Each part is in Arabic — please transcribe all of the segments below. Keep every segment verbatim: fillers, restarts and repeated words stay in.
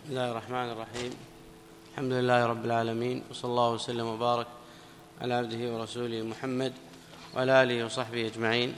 بسم الله الرحمن الرحيم. الحمد لله رب العالمين، وصلى الله وسلم وبارك على عبده ورسوله محمد وعلى آله وصحبه أجمعين.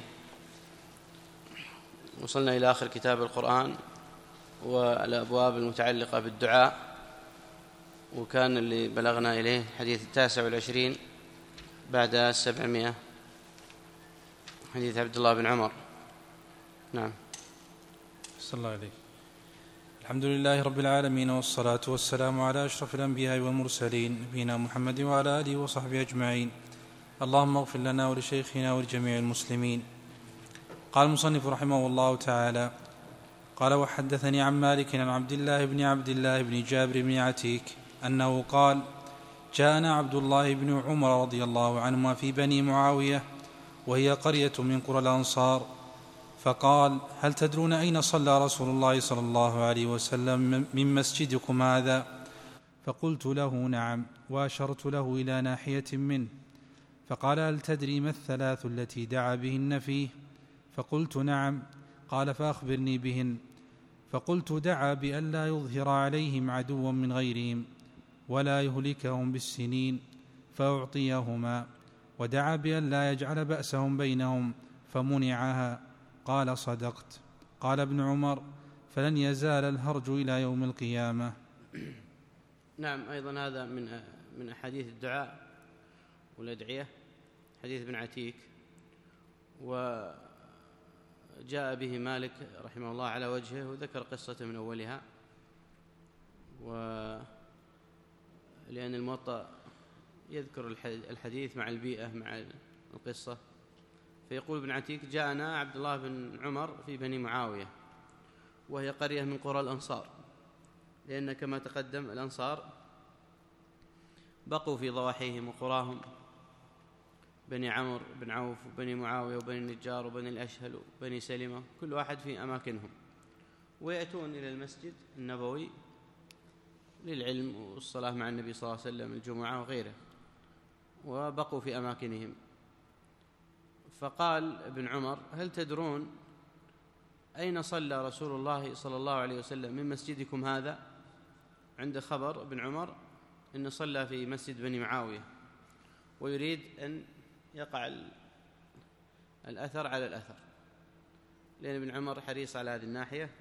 وصلنا إلى آخر كتاب القرآن والأبواب المتعلقة بالدعاء، وكان اللي بلغنا إليه الحديث التاسع والعشرين بعد السبعمائة، حديث عبد الله بن عمر. نعم. صلى الله عليه. الحمد لله رب العالمين، والصلاة والسلام على أشرف الأنبياء والمرسلين، نبينا محمد وعلى آله وصحبه أجمعين. اللهم اغفر لنا ولشيخنا ولجميع المسلمين. قال المصنف رحمه الله تعالى: قال: وحدثني عن مالك عن عبد الله بن عبد الله بن جابر بن عتيك أنه قال: جاءنا عبد الله بن عمر رضي الله عنهما في بني معاوية، وهي قرية من قرى الأنصار، فقال: هل تدرون أين صلى رسول الله صلى الله عليه وسلم من مسجدكم هذا؟ فقلت له: نعم، وأشرت له إلى ناحية منه. فقال: هل تدري ما الثلاث التي دعا بهن فيه؟ فقلت: نعم. قال: فأخبرني بهن. فقلت: دعا بأن لا يظهر عليهم عدوا من غيرهم ولا يهلكهم بالسنين فأعطيهما، ودعا بأن لا يجعل بأسهم بينهم فمنعها. قال: صدقت. قال ابن عمر: فلن يزال الهرج إلى يوم القيامة. نعم. أيضا هذا من من أحاديث الدعاء والأدعية، حديث ابن عتيك، وجاء به مالك رحمه الله على وجهه، وذكر قصة من أولها، ولأن الموطأ يذكر الحديث مع البيئة مع القصة. فيقول ابن عتيك: جاءنا عبد الله بن عمر في بني معاوية، وهي قرية من قرى الأنصار، لأن كما تقدم الأنصار بقوا في ضواحيهم وقراهم، بني عمرو بن عوف وبني معاوية وبني النجار وبني الأشهل وبني سلمة، كل واحد في أماكنهم، ويأتون إلى المسجد النبوي للعلم والصلاة مع النبي صلى الله عليه وسلم، الجمعة وغيره، وبقوا في أماكنهم. فقال ابن عمر: هل تدرون أين صلى رسول الله صلى الله عليه وسلم من مسجدكم هذا؟ عند خبر ابن عمر أنه صلى في مسجد بني معاوية، ويريد أن يقع الأثر على الأثر، لأن ابن عمر حريص على هذه الناحية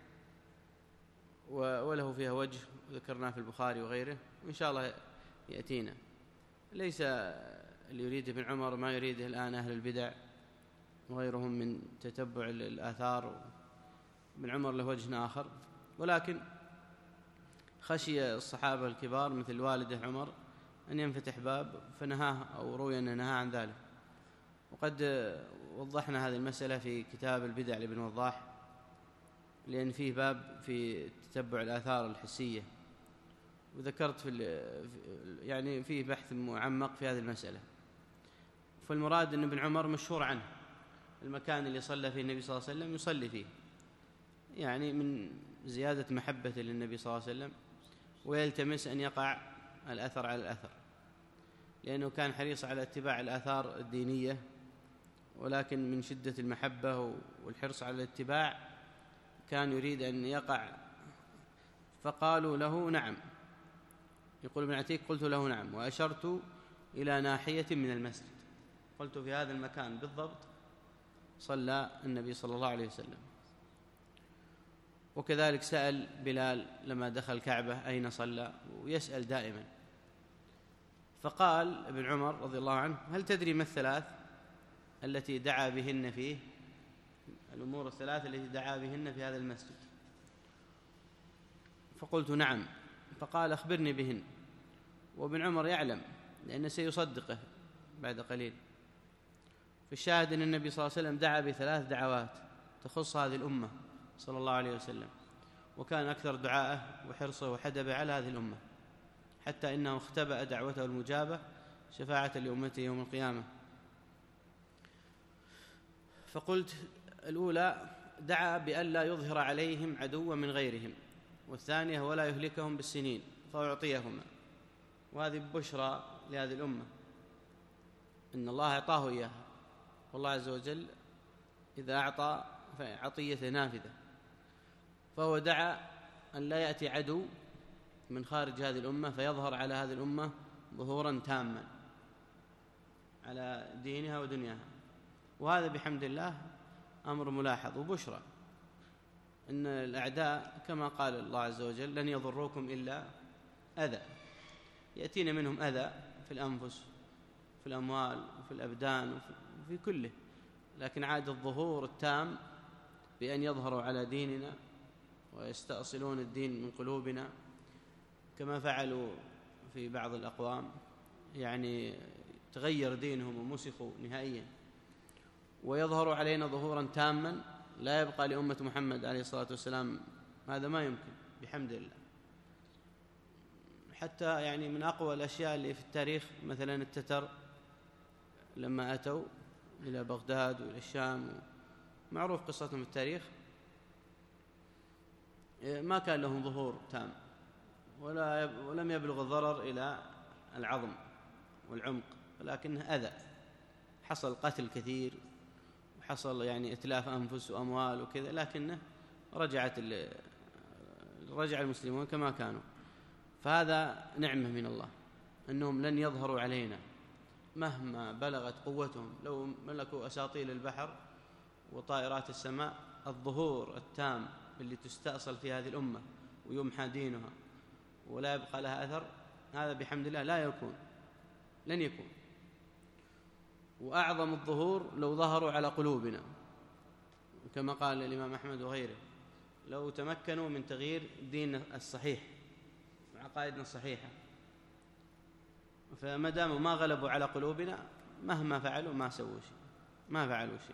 وله فيها وجه، وذكرناه في البخاري وغيره، وإن شاء الله يأتينا. ليس اللي يريد ابن عمر ما يريده الآن أهل البدع وغيرهم من تتبع الآثار. ابن عمر له وجه آخر، ولكن خشي الصحابة الكبار مثل والده عمر أن ينفتح باب فنهاه، أو روي أنه نهى عن ذلك. وقد وضحنا هذه المسألة في كتاب البدع لابن وضاح، لأن فيه باب في تتبع الآثار الحسية، وذكرت في يعني فيه بحث معمق في هذه المسألة. فالمراد أن ابن عمر مشهور عنه المكان اللي صلى فيه النبي صلى الله عليه وسلم يصلي فيه، يعني من زيادة محبته للنبي صلى الله عليه وسلم، ويلتمس أن يقع الأثر على الأثر، لأنه كان حريص على اتباع الآثار الدينية، ولكن من شدة المحبة والحرص على الاتباع كان يريد أن يقع. فقالوا له: نعم. يقول ابن عتيك: قلت له: نعم، وأشرت إلى ناحية من المسجد، قلت في هذا المكان بالضبط صلى النبي صلى الله عليه وسلم. وكذلك سأل بلال لما دخل الكعبة أين صلى، ويسأل دائما. فقال ابن عمر رضي الله عنه: هل تدري ما الثلاث التي دعا بهن فيه؟ الأمور الثلاث التي دعا بهن في هذا المسجد. فقلت: نعم. فقال: أخبرني بهن. وابن عمر يعلم لأنه سيصدقه بعد قليل. في الشاهد أن النبي صلى الله عليه وسلم دعا بثلاث دعوات تخص هذه الأمة صلى الله عليه وسلم، وكان أكثر دعاءه وحرصه وحدبه على هذه الأمة، حتى إنه اختبأ دعوته المجابة شفاعة لأمته يوم القيامة. فقلت: الأولى دعا بأن لا يظهر عليهم عدوا من غيرهم، والثانية ولا يهلكهم بالسنين فأعطيهما. وهذه بشرى لهذه الأمة إن الله أعطاه إياها، والله عز وجل إذا أعطى فعطيته نافذة. فهو دعا أن لا يأتي عدو من خارج هذه الأمة فيظهر على هذه الأمة ظهورا تاما على دينها ودنياها. وهذا بحمد الله أمر ملاحظ وبشرى، إن الأعداء كما قال الله عز وجل لن يضروكم إلا أذى، يأتينا منهم أذى في الأنفس في الأموال وفي الأبدان وفي كله، لكن عاد الظهور التام بأن يظهروا على ديننا ويستأصلون الدين من قلوبنا كما فعلوا في بعض الأقوام، يعني تغير دينهم ومسخوا نهائيا، ويظهر علينا ظهورا تاما لا يبقى لأمة محمد عليه الصلاة والسلام. هذا ما يمكن بحمد الله. حتى يعني من أقوى الأشياء اللي في التاريخ مثلا التتر لما أتوا إلى بغداد وإلى الشام، معروف قصتهم في التاريخ، ما كان لهم ظهور تام ولا ولم يبلغ الضرر إلى العظم والعمق، ولكنه أذى، حصل قتل كثير وحصل يعني إتلاف أنفس وأموال وكذا، لكنه رجعت رجع المسلمون كما كانوا. فهذا نعمة من الله أنهم لن يظهروا علينا مهما بلغت قوتهم، لو ملكوا أساطيل البحر وطائرات السماء، الظهور التام اللي تستأصل في هذه الأمة ويمحى دينها ولا يبقى لها أثر، هذا بحمد الله لا يكون، لن يكون. وأعظم الظهور لو ظهروا على قلوبنا كما قال الإمام أحمد وغيره، لو تمكنوا من تغيير دين الصحيح وعقائدنا الصحيحة، فما داموا ما غلبوا على قلوبنا مهما فعلوا ما سووا شيء، ما فعلوا شيء.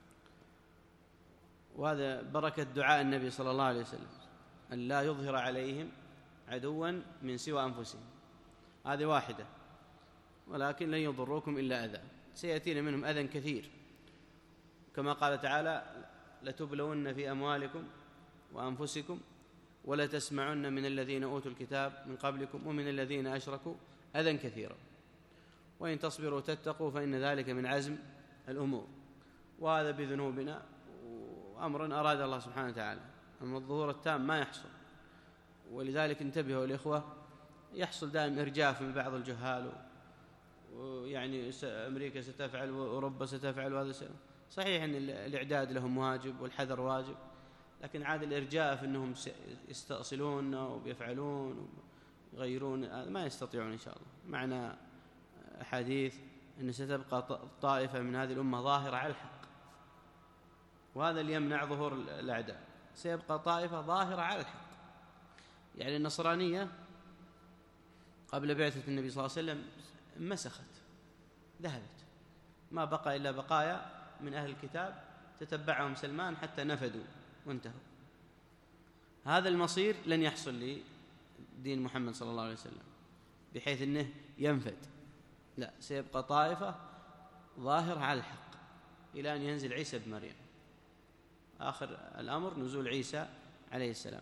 وهذا بركة دعاء النبي صلى الله عليه وسلم أن لا يظهر عليهم عدوا من سوى أنفسهم، هذه واحدة، ولكن لن يضروكم إلا أذى، سيأتينا منهم أذى كثير كما قال تعالى لتبلون في أموالكم وأنفسكم ولتسمعن من الذين أوتوا الكتاب من قبلكم ومن الذين أشركوا أذى كثيرا وإن تصبروا تتقوا فإن ذلك من عزم الأمور. وهذا بذنوبنا وأمر أراد الله سبحانه وتعالى، أما الظهور التام ما يحصل. ولذلك انتبهوا الإخوة، يحصل دائما إرجاف من بعض الجهال، ويعني أمريكا ستفعل وأوروبا ستفعل، وهذا صحيح أن الإعداد لهم واجب والحذر واجب، لكن عاد الإرجاف أنهم يستأصلون وبيفعلون ويغيرون ما يستطيعون إن شاء الله. معنا أحاديث أن ستبقى طائفة من هذه الأمة ظاهرة على الحق، وهذا اللي يمنع ظهور الأعداء، سيبقى طائفة ظاهرة على الحق. يعني النصرانية قبل بعثة النبي صلى الله عليه وسلم مسخت، ذهبت، ما بقى إلا بقايا من أهل الكتاب تتبعهم سلمان حتى نفدوا وانتهوا. هذا المصير لن يحصل لدين محمد صلى الله عليه وسلم بحيث أنه ينفد، لا، سيبقى طائفة ظاهرة على الحق إلى أن ينزل عيسى بن مريم، آخر الأمر نزول عيسى عليه السلام.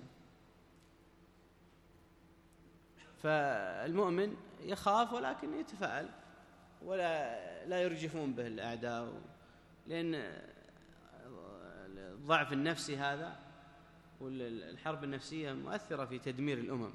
فالمؤمن يخاف ولكن يتفائل، ولا لا يرجفون به الأعداء، لأن الضعف النفسي هذا والحرب النفسية مؤثرة في تدمير الأمم.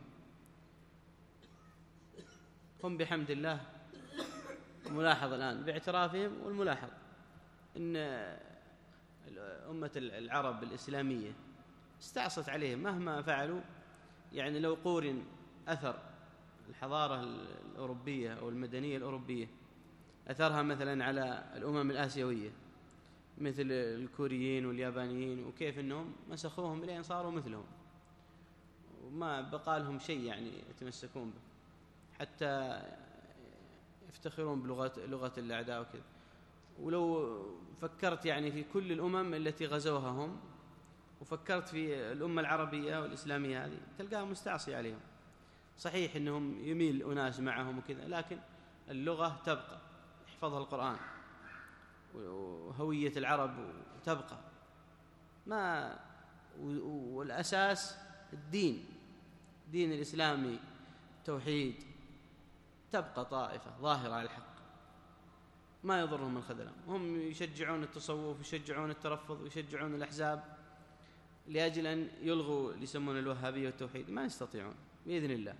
هم بحمد الله ملاحظ الآن باعترافهم، والملاحظ أن أمة العرب الإسلامية استعصت عليهم مهما فعلوا. يعني لو قورن أثر الحضارة الأوروبية أو المدنية الأوروبية أثرها مثلا على الأمم الآسيوية مثل الكوريين واليابانيين، وكيف أنهم مسخوهم لين صاروا مثلهم وما بقى لهم شيء يعني يتمسكون به، حتى يفتخرون بلغة لغة الأعداء وكذا. ولو فكرت يعني في كل الأمم التي غزوها هم، وفكرت في الأمة العربية والإسلامية هذه، تلقاها مستعصي عليهم. صحيح أنهم يميل أناس معهم وكذا، لكن اللغة تبقى، يحفظها القرآن، وهوية العرب تبقى، ما والأساس الدين، دين الإسلامي توحيد، تبقى طائفة ظاهرة على الحق ما يضرهم من خذلهم. هم يشجعون التصوف ويشجعون الترفض ويشجعون الأحزاب لأجل أن يلغوا اللي يسمون الوهابية والتوحيد، ما يستطيعون بإذن الله.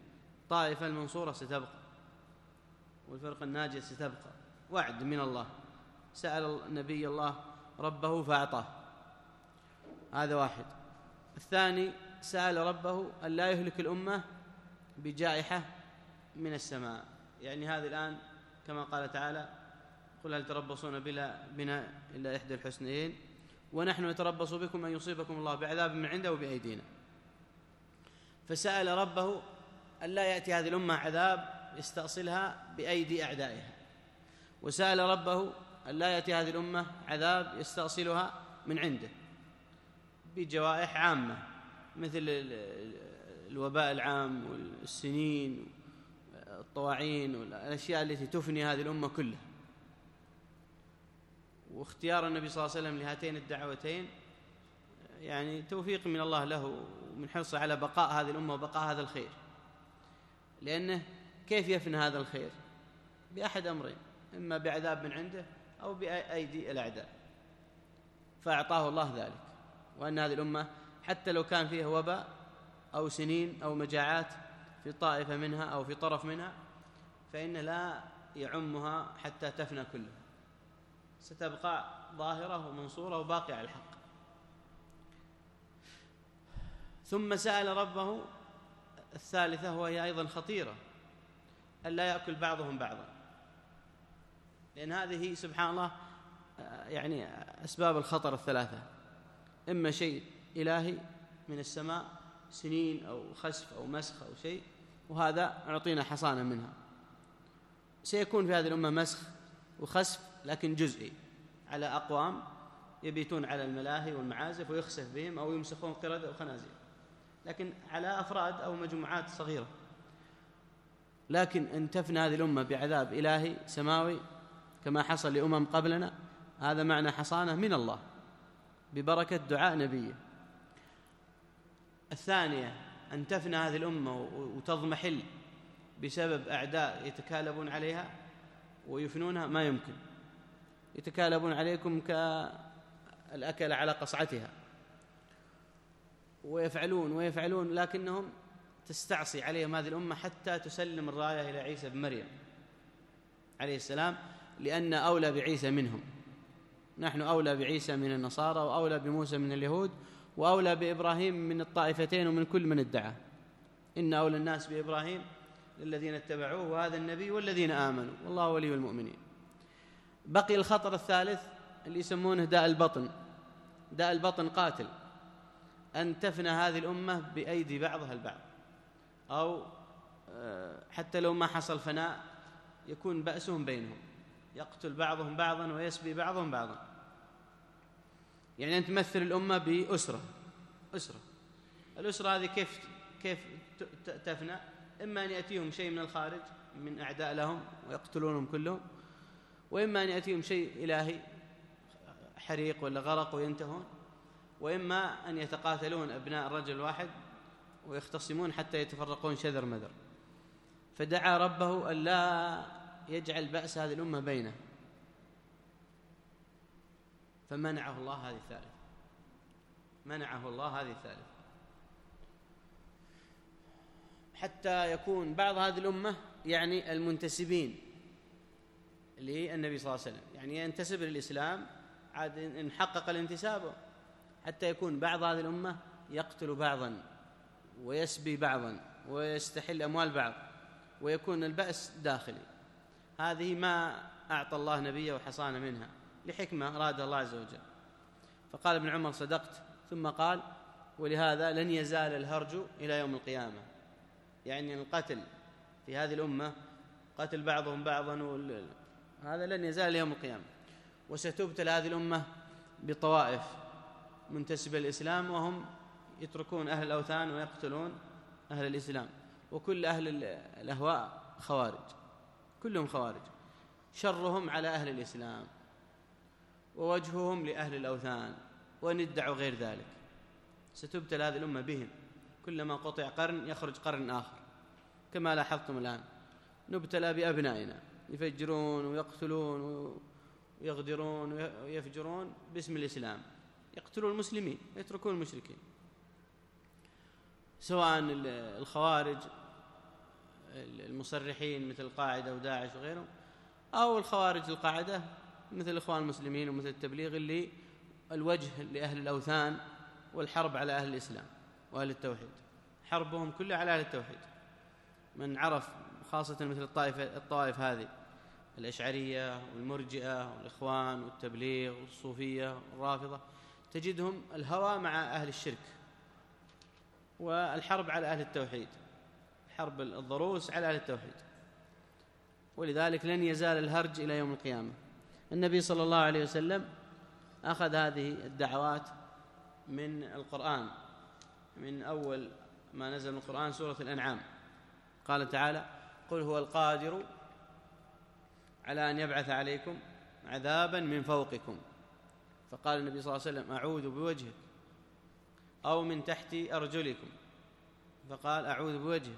الطائفة المنصورة ستبقى والفرقة الناجية ستبقى، وعد من الله. سأل النبي الله ربه فأعطاه، هذا واحد. الثاني سأل ربه أن لا يهلك الأمة بجائحة من السماء، يعني هذه الآن كما قال تعالى قل هل تربصون بنا إلا إحدى الحسنيين ونحن نتربص بكم أن يصيبكم الله بعذاب من عنده وبأيدينا. فسأل ربه أن لا يأتي هذه الأمة عذاب يستأصلها بأيدي أعدائها، وسأل ربه أن لا يأتي هذه الأمة عذاب يستأصلها من عنده بجوائح عامة مثل الوباء العام والسنين الطواعين والأشياء التي تفني هذه الأمة كلها. واختيار النبي صلى الله عليه وسلم لهاتين الدعوتين يعني توفيق من الله له ومن حرصه على بقاء هذه الأمة وبقاء هذا الخير، لأنه كيف يفنى هذا الخير؟ بأحد أمرين، إما بعذاب من عنده أو بأيدي الأعداء، فأعطاه الله ذلك، وأن هذه الأمة حتى لو كان فيها وباء أو سنين أو مجاعات في طائفة منها أو في طرف منها فإن لا يعمها حتى تفنى كلها، ستبقى ظاهرة ومنصورة وباقية على الحق. ثم سأل ربه الثالثة وهي أيضا خطيرة، ألا يأكل بعضهم بعضا، لأن هذه سبحان الله يعني أسباب الخطر الثلاثة، إما شيء إلهي من السماء سنين أو خسف أو مسخ أو شيء، وهذا أعطينا حصانا منها. سيكون في هذه الأمة مسخ وخسف لكن جزئي على أقوام يبيتون على الملاهي والمعازف ويخسف بهم أو يمسخون قردة وخنازير، لكن على أفراد أو مجموعات صغيرة. لكن أن تفنى هذه الأمة بعذاب إلهي سماوي كما حصل لأمم قبلنا، هذا معنى حصانة من الله ببركة دعاء نبيه. الثانية أن تفنى هذه الأمة وتضمحل بسبب أعداء يتكالبون عليها ويفنونها، ما يمكن، يتكالبون عليكم كالأكل على قصعتها ويفعلون ويفعلون، لكنهم تستعصي عليهم هذه الأمة حتى تسلم الراية إلى عيسى بن مريم عليه السلام، لأن أولى بعيسى منهم، نحن أولى بعيسى من النصارى وأولى بموسى من اليهود وأولى بإبراهيم من الطائفتين ومن كل من ادعى، إن أولى الناس بإبراهيم الذين اتبعوه وهذا النبي والذين آمنوا والله ولي المؤمنين. بقي الخطر الثالث اللي يسمونه داء البطن. داء البطن قاتل، أن تفنى هذه الأمة بأيدي بعضها البعض، أو حتى لو ما حصل فناء يكون بأسهم بينهم، يقتل بعضهم بعضا ويسبي بعضهم بعضا. يعني أن تمثل الأمة بأسرة، أسرة الأسرة هذه كيف كيف تفنى؟ إما أن يأتيهم شيء من الخارج من أعداء لهم ويقتلونهم كلهم، وإما أن يأتيهم شيء إلهي حريق ولا غرق وينتهون، وإما أن يتقاتلون أبناء الرجل الواحد ويختصمون حتى يتفرقون شذر مذر. فدعا ربه ألا يجعل بأس هذه الأمة بينه، فمنعه الله هذه الثالثة، منعه الله هذه الثالثة حتى يكون بعض هذه الأمة يعني المنتسبين للنبي صلى الله عليه وسلم، يعني ينتسب للإسلام عاد إن حقق الانتساب، حتى يكون بعض هذه الأمة يقتل بعضا ويسبي بعضا ويستحل أموال بعض ويكون البأس داخلي. هذه ما أعطى الله نبيه وحصان منها لحكمة أراد الله عز وجل. فقال ابن عمر صدقت، ثم قال ولهذا لن يزال الهرج إلى يوم القيامة، يعني القتل في هذه الأمة قتل بعضهم بعضا هذا لن يزال يوم القيامة. وستبتلى هذه الأمة بطوائف منتسبة للإسلام وهم يتركون أهل الأوثان ويقتلون أهل الإسلام، وكل أهل الأهواء خوارج، كلهم خوارج، شرهم على أهل الإسلام ووجههم لأهل الأوثان وإن ادعوا غير ذلك. ستبتلى هذه الأمة بهم، كلما قطع قرن يخرج قرن آخر، كما لاحظتم الآن نبتلى بأبنائنا يفجرون ويقتلون ويغدرون ويفجرون باسم الإسلام، يقتلون المسلمين ويتركون المشركين، سواء الخوارج المصرحين مثل القاعدة وداعش وغيرهم، أو الخوارج القاعدة مثل الإخوان المسلمين ومثل التبليغ اللي الوجه لأهل الأوثان والحرب على أهل الإسلام وأهل التوحيد، حربهم كلها على أهل التوحيد. من عرف خاصة مثل الطائفة الطوائف هذه الأشعرية والمرجئة والإخوان والتبليغ والصوفية والرافضة، تجدهم الهوى مع أهل الشرك والحرب على أهل التوحيد، حرب الضروس على أهل التوحيد. ولذلك لن يزال الهرج إلى يوم القيامة. النبي صلى الله عليه وسلم أخذ هذه الدعوات من القرآن، من أول ما نزل من القرآن سورة الأنعام، قال تعالى: قل هو القادر على أن يبعث عليكم عذابا من فوقكم، فقال النبي صلى الله عليه وسلم: أعوذ بوجهك، أو من تحت أرجلكم، فقال: أعوذ بوجهك،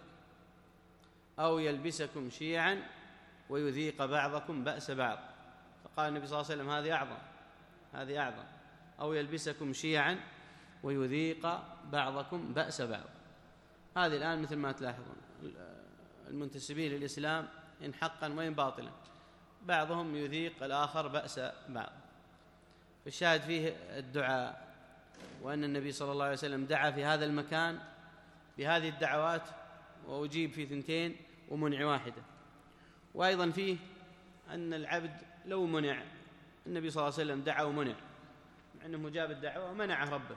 أو يلبسكم شيعا ويذيق بعضكم بأس بعض، فقال النبي صلى الله عليه وسلم: هذه أعظم، هذه أعظم، أو يلبسكم شيعا ويذيق بعضكم بأس بعض. هذه الآن مثل ما تلاحظون المنتسبين للإسلام إن حقا وإن باطلا بعضهم يذيق الآخر بأس بعض. فالشاهد فيه الدعاء، وأن النبي صلى الله عليه وسلم دعا في هذا المكان بهذه الدعوات وأجيب في ثنتين ومنع واحدة. وأيضا فيه أن العبد لو منع، النبي صلى الله عليه وسلم دعا ومنع، مع أنه مجاب الدعوة ومنعه ربه،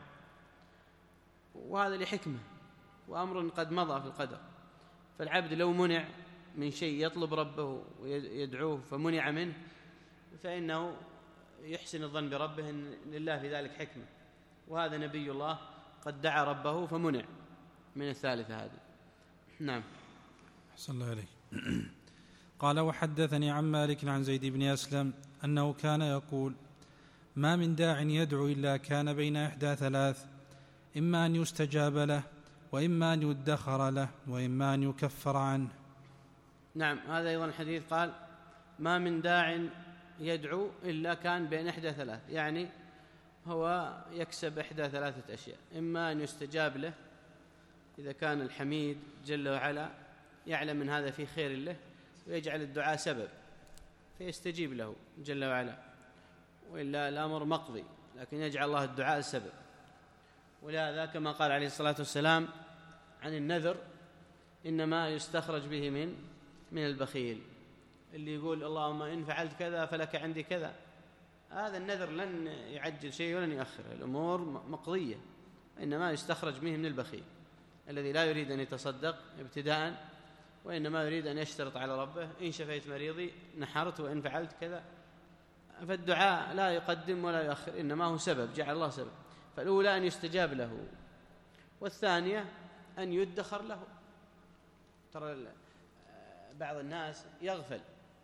وهذا لحكمة وأمر قد مضى في القدر. فالعبد لو منع من شيء يطلب ربه ويدعوه فمنع منه، فإنه يحسن الظن بربه إن لله في ذلك حكمة، وهذا نبي الله قد دعا ربه فمنع من الثالثة هذه. نعم. أحسن الله عليك. قال: وحدثني عن مالك عن زيد بن أسلم أنه كان يقول: ما من داع يدعو إلا كان بين إحدى ثلاث، إما أن يستجاب له، وإما أن يدخر له، وإما أن يكفر عنه. نعم، هذا أيضا الحديث قال: ما من داع يدعو إلا كان بين إحدى ثلاث، يعني هو يكسب إحدى ثلاثة أشياء: إما أن يستجاب له إذا كان الحميد جل وعلا يعلم من هذا في خير له ويجعل الدعاء سبب فيستجيب له جل وعلا، وإلا الأمر مقضي، لكن يجعل الله الدعاء السبب. ولهذا كما قال عليه الصلاة والسلام عن النذر: إنما يستخرج به من من البخيل، اللي يقول اللهم إن فعلت كذا فلك عندي كذا، هذا النذر لن يعجل شيء ولن يؤخر، الأمور مقضية، إنما يستخرج به من البخيل الذي لا يريد أن يتصدق ابتداء، وإنما يريد أن يشترط على ربه: إن شفيت مريضي نحرت، وإن فعلت كذا. فالدعاء لا يقدم ولا يؤخر، إنما هو سبب، جعل الله سبب. فالأولى أن يستجاب له، والثانية أن يدخر له. ترى بعض الناس يغفل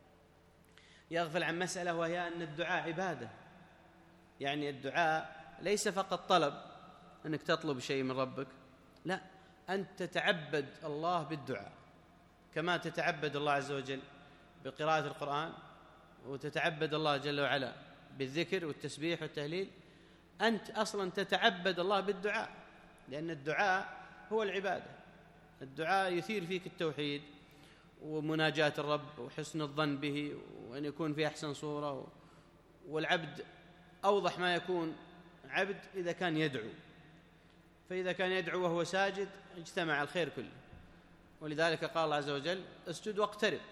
يغفل عن مسألة، وهي أن الدعاء عبادة. يعني الدعاء ليس فقط طلب أنك تطلب شيء من ربك، لا، أن تتعبد الله بالدعاء كما تتعبد الله عز وجل بقراءة القرآن، وتتعبد الله جل وعلا بالذكر والتسبيح والتهليل. أنت أصلا تتعبد الله بالدعاء، لأن الدعاء هو العبادة. الدعاء يثير فيك التوحيد ومناجاة الرب وحسن الظن به، وأن يكون في أحسن صورة. والعبد أوضح ما يكون عبد إذا كان يدعو، فإذا كان يدعو وهو ساجد اجتمع الخير كله. ولذلك قال الله عز وجل: اسجد واقترب.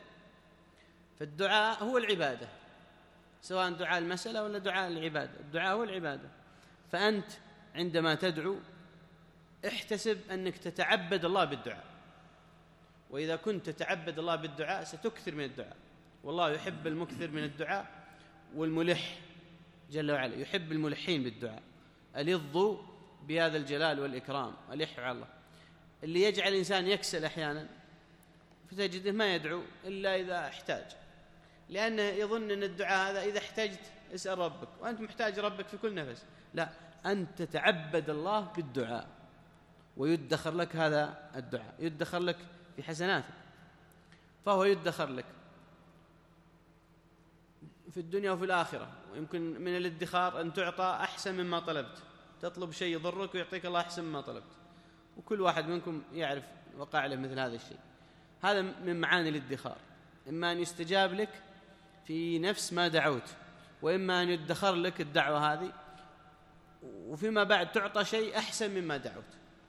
فالدعاء هو العبادة، سواء دعاء المسألة ولا دعاء العبادة، الدعاء هو العبادة. فأنت عندما تدعو احتسب أنك تتعبد الله بالدعاء، وإذا كنت تتعبد الله بالدعاء ستكثر من الدعاء، والله يحب المكثر من الدعاء. والملح جل وعلا يحب الملحين بالدعاء. ألظوا بهذا الجلال والإكرام، ألحوا على الله. اللي يجعل الإنسان يكسل أحيانا فتجده ما يدعو إلا إذا احتاج، لأنه يظن أن الدعاء هذا إذا احتجت اسأل ربك، وأنت محتاج ربك في كل نفس. لا، أنت تتعبد الله بالدعاء، ويدخر لك هذا الدعاء، يدخر لك في حسناتك، فهو يدخر لك في الدنيا وفي الآخرة. ويمكن من الادخار أن تعطى أحسن مما طلبت، تطلب شيء يضرك ويعطيك الله أحسن مما طلبت، وكل واحد منكم يعرف وقع له مثل هذا الشيء. هذا من معاني الادخار، إما أن يستجاب لك في نفس ما دعوت، وإما أن يدخر لك الدعوة هذه وفيما بعد تعطى شيء أحسن مما دعوت،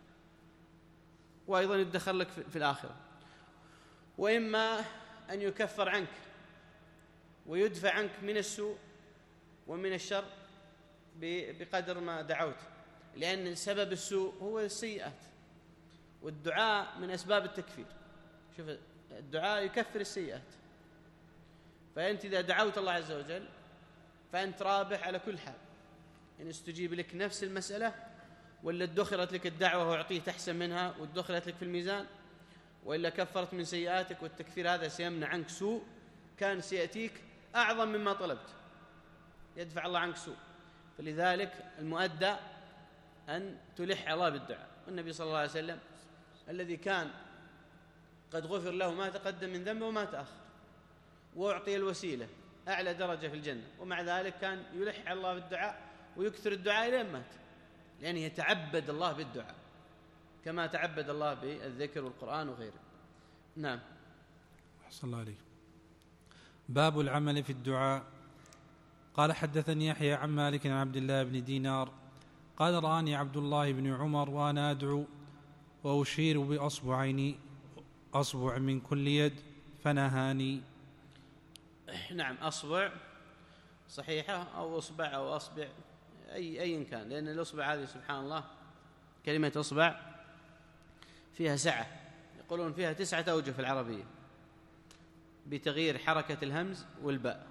وأيضا يدخر لك في الآخرة، وإما أن يكفر عنك ويدفع عنك من السوء ومن الشر بقدر ما دعوت، لأن سبب السوء هو السيئات، والدعاء من أسباب التكفير. شوف، الدعاء يكفر السيئات، فأنت إذا دعوت الله عز وجل فأنت رابح على كل حال، إن استجيب لك نفس المسألة، ولا ادخرت لك الدعوة وأعطيت أحسن منها وادخرت لك في الميزان، وإلا كفرت من سيئاتك، والتكفير هذا سيمنع عنك سوء كان سيأتيك أعظم مما طلبت، يدفع الله عنك سوء. فلذلك المؤدى أن تلح على الله بالدعاء. والنبي صلى الله عليه وسلم الذي كان قد غفر له ما تقدم من ذنبه وما تأخر، وأعطي الوسيلة أعلى درجة في الجنة، ومع ذلك كان يلح على الله بالدعاء ويكثر الدعاء إلى مات، لأنه يتعبد الله بالدعاء كما تعبد الله بالذكر والقرآن وغيره. نعم. أحسن الله عليك. باب العمل في الدعاء. قال حدثني يحيى عن مالك عن عبد الله بن دينار قال رآني عبد الله بن عمر وأنا أدعو وأشير بأصبعين أصبع من كل يد فنهاني. نعم، أصبع صحيحة أو أصبع أو أصبع، أي أي كان، لأن الأصبع هذه سبحان الله كلمة أصبع فيها سعة، يقولون فيها تسعة أوجه في العربية بتغيير حركة الهمز والباء،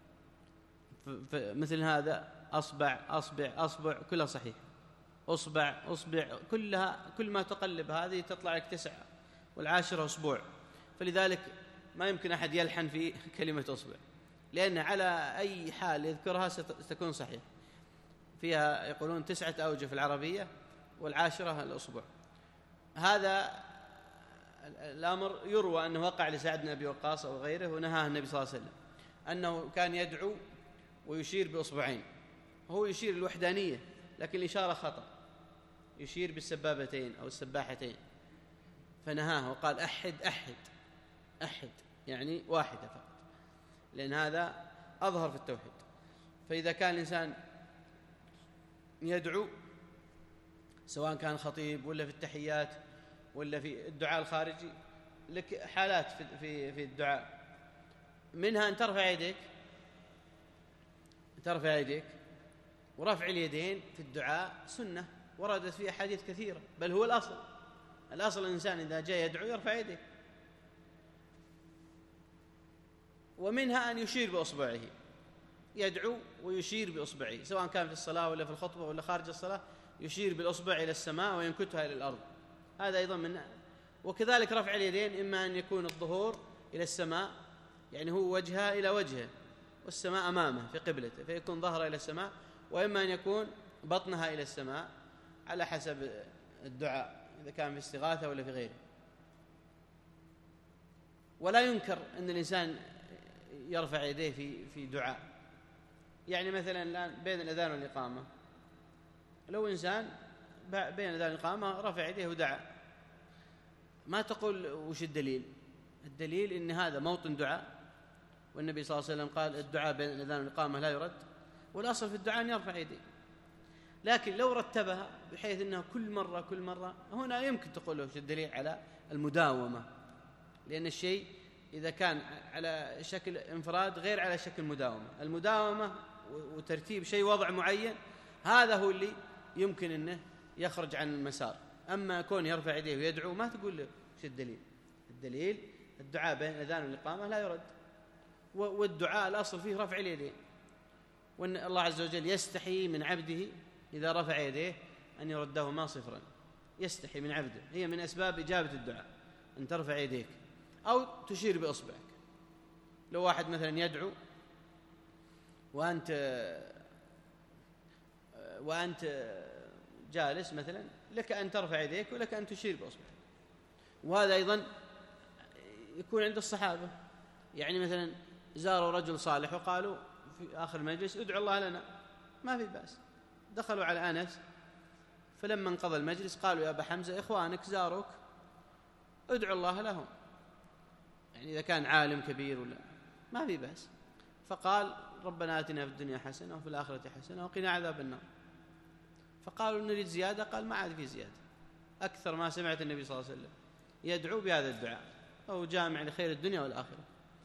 مثل هذا أصبع أصبع أصبع كلها صحيح، أصبع أصبع كلها، كل ما تقلب هذه تطلع لك تسعة، والعاشرة أسبوع. فلذلك ما يمكن أحد يلحن في كلمة أصبع، لأن على أي حال يذكرها ستكون صحيح. فيها يقولون تسعة أوجه في العربية، والعاشرة الأصبع. هذا الأمر يروى أنه وقع لسعد بن أبي وقاص أو غيره، ونهاه النبي صلى الله عليه وسلم، أنه كان يدعو ويشير بأصبعين، هو يشير الوحدانية لكن الإشارة خطأ، يشير بالسبابتين أو السباحتين، فنهاه وقال أحد أحد أحد، يعني واحدة فقط، لأن هذا أظهر في التوحيد. فإذا كان الإنسان يدعو سواء كان خطيب ولا في التحيات ولا في الدعاء الخارجي، لك حالات في في الدعاء، منها أن ترفع يديك ترفع يديك ورفع اليدين في الدعاء سنة وردت فيه أحاديث كثيرة، بل هو الأصل. الأصل الإنسان إذا جاء يدعو يرفع يديه. ومنها أن يشير بأصبعه، يدعو ويشير بأصبعه سواء كان في الصلاة ولا في الخطبة ولا خارج الصلاة، يشير بالأصبع إلى السماء وينكتها إلى الأرض، هذا أيضا من. وكذلك رفع اليدين إما أن يكون الظهور إلى السماء، يعني هو وجهه إلى وجهه والسماء أمامه في قبلته فيكون ظهره إلى السماء، وإما أن يكون بطنها إلى السماء على حسب الدعاء إذا كان في استغاثة ولا في غيره. ولا ينكر أن الإنسان يرفع يديه في في دعاء، يعني مثلا الآن بين الأذان والإقامة، لو إنسان بين الأذان والإقامة رفع يديه ودعا، ما تقول وش الدليل؟ الدليل إن هذا موطن دعاء، والنبي صلى الله عليه وسلم قال الدعاء بين الأذان والإقامة لا يرد، والأصل في الدعاء أن يرفع يديه. لكن لو رتبها بحيث أنه كل مرة كل مرة، هنا يمكن تقول وش الدليل على المداومة، لأن الشيء إذا كان على شكل انفراد غير على شكل مداومة. المداومة وترتيب شيء وضع معين هذا هو اللي يمكن أنه يخرج عن المسار، أما كون يرفع يديه ويدعو ما تقول له وش الدليل. الدليل الدعاء بين الأذان والإقامة لا يرد، والدعاء الأصل فيه رفع اليدين، وأن الله عز وجل يستحي من عبده إذا رفع يديه أن يردهما صفرا، يستحي من عبده، هي من أسباب إجابة الدعاء أن ترفع يديك أو تشير بإصبعك. لو واحد مثلا يدعو وأنت وأنت جالس مثلا، لك أن ترفع يديك ولك أن تشير بإصبعك. وهذا أيضا يكون عند الصحابة، يعني مثلا زاروا رجل صالح وقالوا في آخر المجلس ادعو الله لنا، ما في بأس. دخلوا على أنس فلما انقضى المجلس قالوا يا أبا حمزة إخوانك زاروك ادعو الله لهم، يعني إذا كان عالم كبير ولا ما في بأس. فقال ربنا آتنا في الدنيا حسنة وفي الآخرة حسنة وقنا عذاب النار. فقالوا نريد زيادة، قال ما عاد في زيادة. أكثر ما سمعت النبي صلى الله عليه وسلم يدعو بهذا الدعاء، أو جامع لخير الدنيا والآخرة.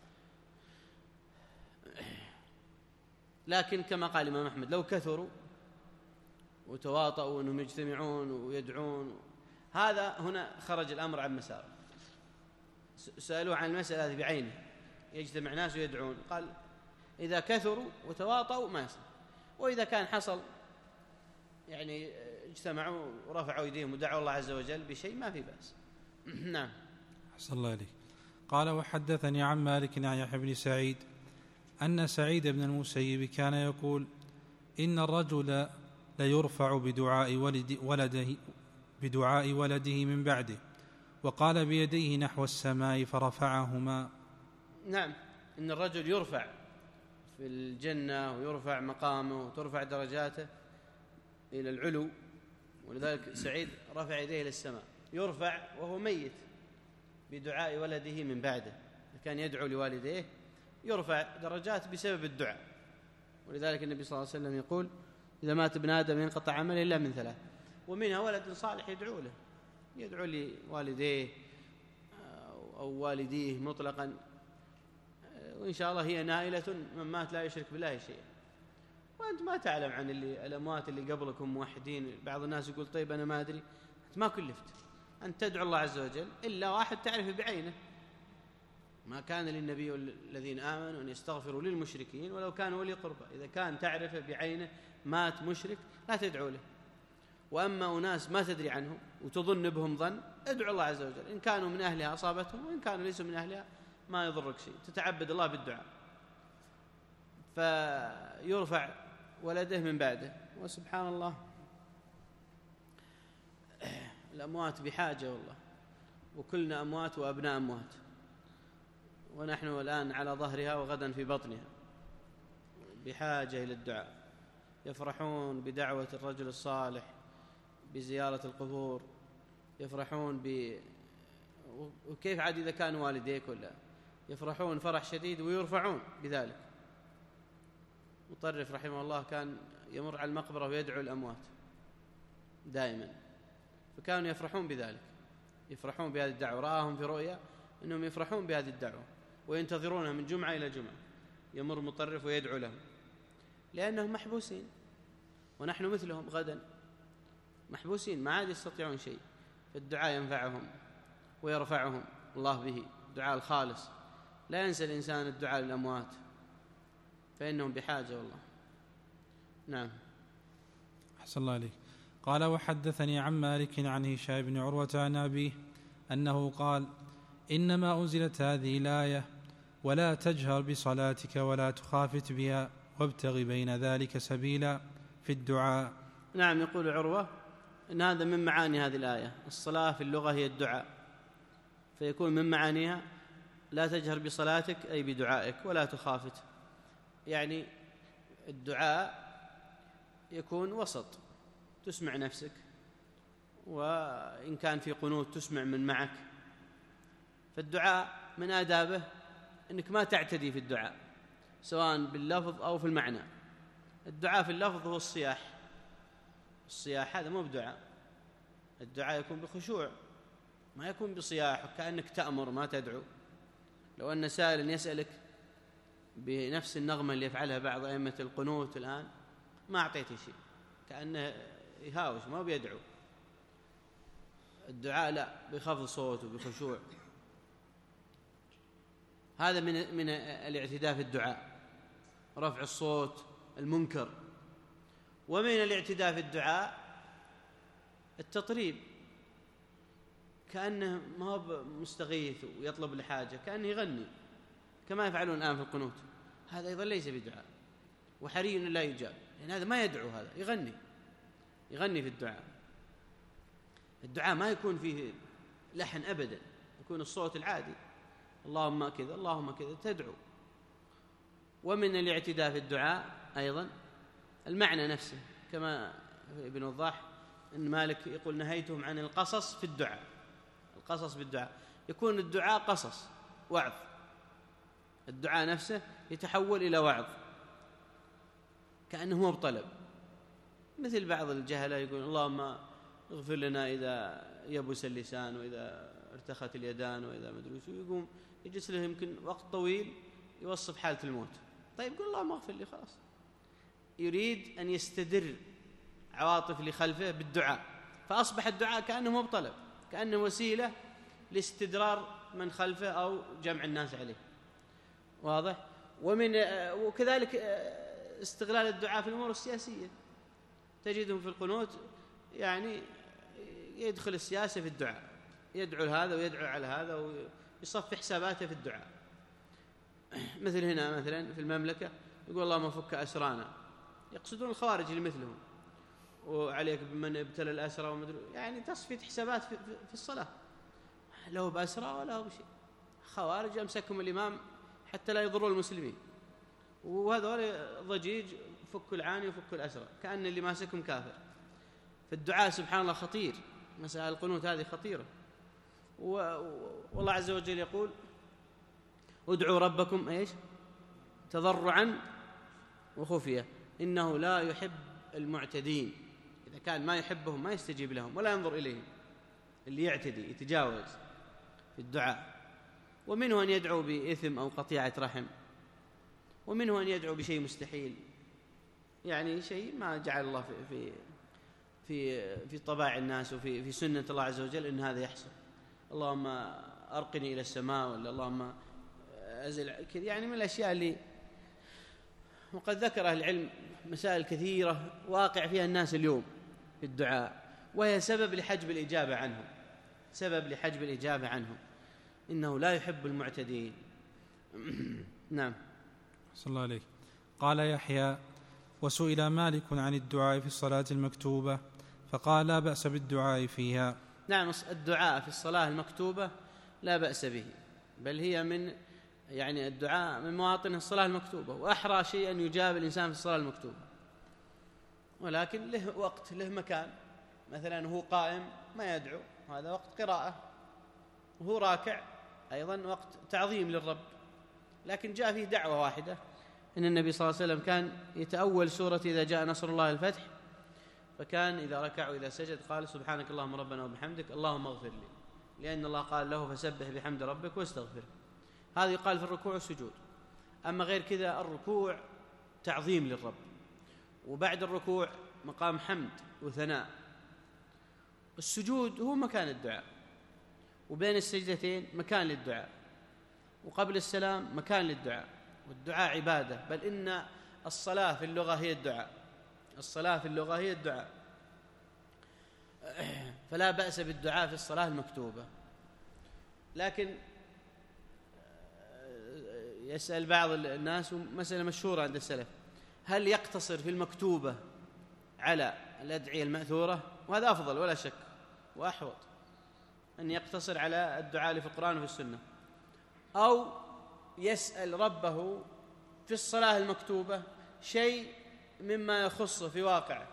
لكن كما قال الإمام أحمد لو كثروا وتواطؤوا أنهم يجتمعون ويدعون، هذا هنا خرج الأمر عن مساره. سألوه عن المسألة هذه بعينه، يجتمع ناس ويدعون، قال إذا كثروا وتواطؤوا ما يصح، وإذا كان حصل يعني اجتمعوا ورفعوا يديهم ودعوا الله عز وجل بشيء ما في بأس. نعم. أحسن الله عليك. قال وحدثني عن مالك عن يحيى بن سعيد أن سعيد بن المسيب كان يقول إن الرجل ليرفع بدعاء ولد ولده بدعاء ولده من بعده، وقال بيديه نحو السماء فرفعهما. نعم، إن الرجل يرفع في الجنة ويرفع مقامه وترفع درجاته إلى العلو، ولذلك سعيد رفع يديه إلى السماء، يرفع وهو ميت بدعاء ولده من بعده. كان يدعو لوالديه يرفع درجات بسبب الدعاء. ولذلك النبي صلى الله عليه وسلم يقول إذا مات ابن آدم ينقطع عمله إلا من ثلاث، ومنها ولد صالح يدعو له، يدعو لوالديه أو والديه مطلقا، وإن شاء الله هي نائلة من مات لا يشرك بالله شيئا. وأنت ما تعلم عن اللي الأموات اللي قبلكم موحدين. بعض الناس يقول طيب أنا ما أدري، أنت ما كلفت أن تدعو الله عز وجل إلا واحد تعرف بعينه. ما كان للنبي الذين آمنوا أن يستغفروا للمشركين ولو كانوا ولي قربى. إذا كان تعرفه بعينه مات مشرك لا تدعو له. وأما أناس ما تدري عنهم وتظن بهم ظن، ادعو الله عز وجل، إن كانوا من أهلها أصابتهم وإن كانوا ليسوا من أهلها ما يضرك شيء، تتعبد الله بالدعاء. فيرفع ولده من بعده. وسبحان الله الأموات بحاجة والله، وكلنا أموات وأبناء أموات، ونحن الآن على ظهرها وغدا في بطنها، بحاجة إلى الدعاء. يفرحون بدعوة الرجل الصالح بزيارة القبور، يفرحون ب وكيف عاد إذا كانوا والديك ولا، يفرحون فرح شديد ويرفعون بذلك. مطرف رحمه الله كان يمر على المقبرة ويدعو الأموات دائما، فكانوا يفرحون بذلك، يفرحون بهذه الدعوة. رآهم في رؤيا أنهم يفرحون بهذه الدعوة وينتظرونها من جمعة إلى جمعة، يمر مطرف ويدعو لهم، لأنهم محبوسين، ونحن مثلهم غدا محبوسين ما عاد يستطيعون شيء. فالدعاء ينفعهم ويرفعهم الله به، الدعاء الخالص. لا ينسى الإنسان الدعاء للأموات فإنهم بحاجة والله. نعم. أحسن الله عليك. قال وحدثني عن مالك عن هشام بن عروة عن أبيه أنه قال إنما أنزلت هذه الآية ولا تجهر بصلاتك ولا تخافت بها وابتغ بين ذلك سبيلا في الدعاء. نعم. يقول عروة إن هذا من معاني هذه الآية. الصلاة في اللغة هي الدعاء، فيكون من معانيها لا تجهر بصلاتك أي بدعائك ولا تخافت. يعني الدعاء يكون وسط، تسمع نفسك، وإن كان في قنوت تسمع من معك. فالدعاء من آدابه أنك ما تعتدي في الدعاء سواء باللفظ أو في المعنى. الدعاء في اللفظ هو الصياح، الصياح هذا مو بدعاء. الدعاء يكون بخشوع، ما يكون بصياح كأنك تأمر ما تدعو. لو أن سائل يسألك بنفس النغمة اللي يفعلها بعض أئمة القنوت الآن ما أعطيته شيء، كأنه يهاوش ما بيدعو. الدعاء لا، بخفض صوت وبخشوع. هذا من من الاعتداء في الدعاء، رفع الصوت المنكر. ومن الاعتداء في الدعاء التطريب، كأنه ما هو مستغيث ويطلب الحاجة، كأنه يغني كما يفعلون الآن في القنوت. هذا أيضا ليس بدعاء، وحري لا يجاب، لأن هذا ما يدعو، هذا يغني يغني في الدعاء. الدعاء ما يكون فيه لحن أبدا، يكون الصوت العادي، اللهم كذا اللهم كذا تدعو. ومن الاعتداء في الدعاء أيضا المعنى نفسه، كما ابن وضاح أن مالك يقول نهيتهم عن القصص في الدعاء. القصص بالدعاء، يكون الدعاء قصص وعظ، الدعاء نفسه يتحول إلى وعظ كأنه هو بطلب. مثل بعض الجهلة يقول اللهم اغفر لنا إذا يبس اللسان وإذا ارتخت اليدان وإذا مدروس، ويقوم يجلس له يمكن وقت طويل يوصف حالة الموت. طيب قل اللهم اغفر لي، خلاص. يريد أن يستدر عواطف اللي خلفه بالدعاء، فأصبح الدعاء كأنه مو بطلب، كأنه وسيلة لاستدرار من خلفه أو جمع الناس عليه. واضح؟ ومن وكذلك استغلال الدعاء في الأمور السياسية، تجدهم في القنوت يعني يدخل السياسة في الدعاء، يدعو لهذا ويدعو على هذا ويصفي حساباته في الدعاء. مثل هنا مثلا في المملكة يقول اللهم فك أسرانا، يقصدون الخوارج اللي مثلهم، وعليك بمن ابتلى الأسرى ومدري، يعني تصفية حسابات في, في الصلاة، له بأسرى ولا هو بشيء. خوارج أمسكهم الإمام حتى لا يضروا المسلمين، وهذول ضجيج فكوا العاني وفكوا الأسرى، كأن اللي ماسكهم كافر. فالدعاء سبحان الله خطير، مسألة القنوت هذه خطيرة. والله عز وجل يقول ادعوا ربكم ايش تضرعا وخفية إنه لا يحب المعتدين. إذا كان ما يحبهم ما يستجيب لهم ولا ينظر إليهم، اللي يعتدي يتجاوز في الدعاء. ومنه أن يدعو بإثم أو قطيعة رحم، ومنه أن يدعو بشيء مستحيل، يعني شيء ما جعل الله في في في, في طباع الناس وفي في سنة الله عز وجل إن هذا يحصل. اللهم أرقني إلى السماء، ولا اللهم أزل كذا، يعني من الأشياء اللي وقد ذكر أهل العلم مسائل كثيرة واقع فيها الناس اليوم في الدعاء، وهي سبب لحجب الإجابة عنهم، سبب لحجب الإجابة عنهم، إنه لا يحب المعتدين. نعم. صلى الله عليه. قال يحيى: وسئل مالك عن الدعاء في الصلاة المكتوبة فقال لا بأس بالدعاء فيها. نعم، الدعاء في الصلاة المكتوبة لا بأس به، بل هي من يعني الدعاء من مواطن الصلاة المكتوبة، وأحرى شيء أن يجاب الإنسان في الصلاة المكتوبة، ولكن له وقت له مكان. مثلا هو قائم ما يدعو، هذا وقت قراءة، وهو راكع أيضا وقت تعظيم للرب. لكن جاء فيه دعوة واحدة إن النبي صلى الله عليه وسلم كان يتأول سورة إذا جاء نصر الله الفتح، فكان إذا ركع وإذا سجد قال سبحانك اللهم ربنا وبحمدك اللهم اغفر لي، لأن الله قال له فسبح بحمد ربك واستغفره. هذا يقال في الركوع والسجود. أما غير كذا الركوع تعظيم للرب، وبعد الركوع مقام حمد وثناء. السجود هو مكان الدعاء، وبين السجدتين مكان للدعاء، وقبل السلام مكان للدعاء. والدعاء عبادة، بل إن الصلاة في اللغة هي الدعاء، الصلاة في اللغة هي الدعاء. فلا بأس بالدعاء في الصلاة المكتوبة. لكن يسأل بعض الناس، مسألة مشهورة عند السلف، هل يقتصر في المكتوبة على الأدعية المأثورة؟ وهذا أفضل ولا شك وأحوط، أن يقتصر على الدعاء في القرآن وفي السنة، أو يسأل ربه في الصلاة المكتوبة شيء مما يخصه في واقعه،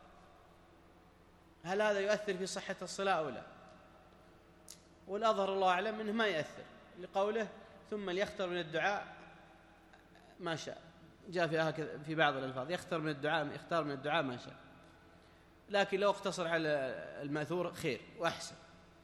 هل هذا يؤثر في صحة الصلاة أو لا؟ والأظهر الله أعلم أنه ما يأثر، لقوله ثم ليختر من الدعاء ما شاء. جاء في هكذا في بعض الألفاظ يختار من الدعاء يختار من الدعاء ما شاء. لكن لو اقتصر على المأثور خير وأحسن.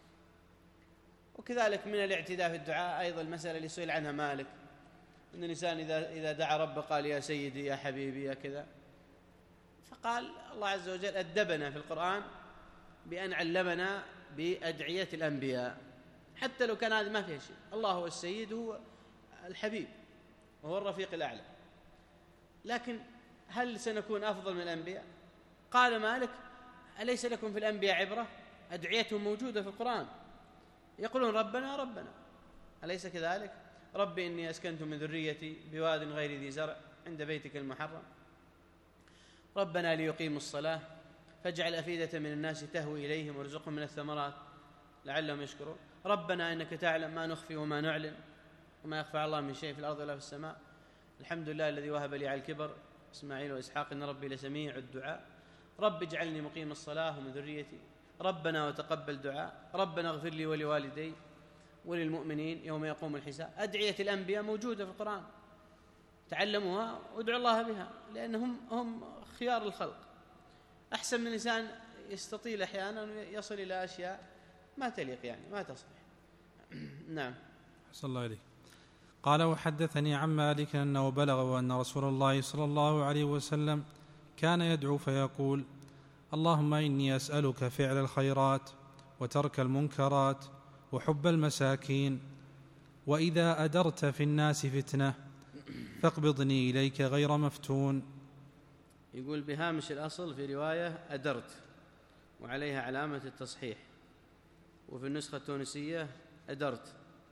وكذلك من الاعتداء في الدعاء أيضا المسألة اللي سئل عنها مالك، أن الإنسان إذا إذا دعا ربه قال يا سيدي يا حبيبي يا كذا، فقال الله عز وجل أدبنا في القرآن بأن علمنا بأدعية الأنبياء، حتى لو كان هذا ما فيها شيء. الله هو السيد، هو الحبيب، وهو الرفيق الأعلى. لكن هل سنكون أفضل من الأنبياء؟ قال مالك أليس لكم في الأنبياء عبرة؟ أدعيتهم موجودة في القرآن، يقولون ربنا ربنا، أليس كذلك؟ ربي إني أسكنت من ذريتي بواد غير ذي زرع عند بيتك المحرم، ربنا ليقيموا الصلاة فاجعل أفئدة من الناس تهوي إليهم وارزقهم من الثمرات لعلهم يشكرون، ربنا إنك تعلم ما نخفي وما نعلن وما يخفى على الله من شيء في الأرض ولا في السماء، الحمد لله الذي وهب لي على الكبر إسماعيل وإسحاق إن ربي لسميع الدعاء، رب اجعلني مقيم الصلاة ومن ذريتي، ربنا وتقبل دعاء، ربنا اغفر لي ولوالدي وللمؤمنين يوم يقوم الحساب. أدعية الأنبياء موجودة في القرآن، تعلموها وادعوا الله بها، لأنهم هم خيار الخلق. أحسن من الإنسان يستطيل أحيانا يصل إلى أشياء ما تليق، يعني ما تصلح. نعم. صلى الله عليه. قال: وحدثني عن مالك أنه بلغه أن رسول الله صلى الله عليه وسلم كان يدعو فيقول: اللهم إني أسألك فعل الخيرات وترك المنكرات وحب المساكين، وإذا أدرت في الناس فتنة فاقبضني إليك غير مفتون. يقول بهامش الأصل في رواية أدرت، وعليها علامة التصحيح، وفي النسخة التونسية أدرت،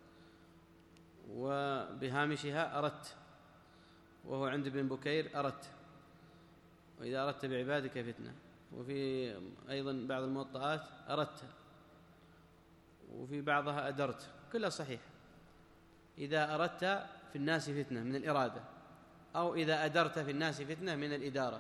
وبهامشها أردت، وهو عند ابن بكير أردت، وإذا أردت بعبادك فتنة. وفي أيضا بعض الموطئات أردت، وفي بعضها أدرت، كلها صحيح. إذا أردت في الناس فتنة من الإرادة، أو إذا أدرت في الناس فتنة من الإدارة.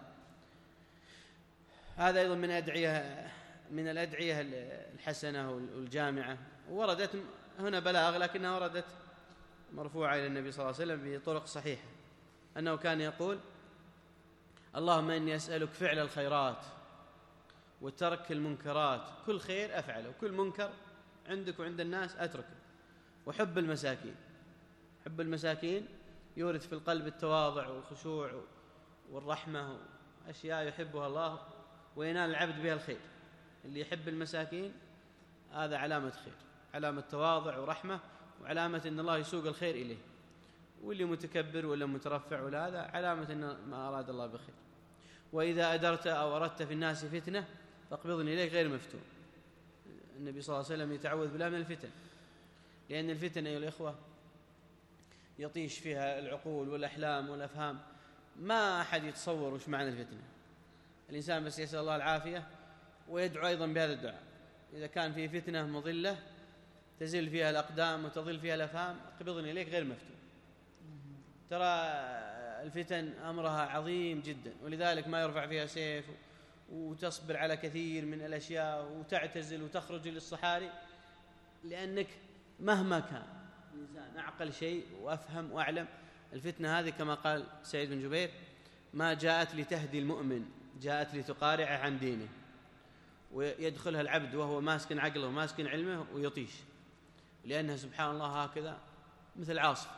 هذا أيضا من أدعية من الأدعية الحسنة والجامعة، وردت هنا بلاغ لكنها وردت مرفوعة إلى النبي صلى الله عليه وسلم بطرق صحيحة، أنه كان يقول: اللهم إني أسألك فعل الخيرات وترك المنكرات، كل خير أفعله وكل منكر عندك وعند الناس أتركه، وحب المساكين. حب المساكين يورث في القلب التواضع والخشوع والرحمة، أشياء يحبها الله وينال العبد بها الخير. اللي يحب المساكين هذا علامة خير، علامة تواضع ورحمة، وعلامة أن الله يسوق الخير إليه. واللي متكبر ولا مترفع ولا هذا علامة أن ما أراد الله بخير. وإذا أدرت أو أردت في الناس فتنة فاقبضني إليك غير مفتون. النبي صلى الله عليه وسلم يتعوذ بالله من الفتن، لأن الفتن أيها الإخوة يطيش فيها العقول والأحلام والأفهام، ما أحد يتصور وش معنى الفتنة. الإنسان بس يسأل الله العافية ويدعو أيضا بهذا الدعاء: إذا كان في فتنة مضلة تزل فيها الأقدام وتضل فيها الأفهام اقبضني إليك غير مفتون. ترى الفتن أمرها عظيم جدا، ولذلك ما يرفع فيها سيف، وتصبر على كثير من الأشياء، وتعتزل وتخرج للصحاري، لأنك مهما كان الإنسان أعقل شيء وأفهم وأعلم، الفتنة هذه كما قال سعيد بن جبير: ما جاءت لتهدي المؤمن، جاءت لتقارعه عن دينه. ويدخلها العبد وهو ماسك عقله وماسك علمه ويطيش، لأنها سبحان الله هكذا مثل عاصف،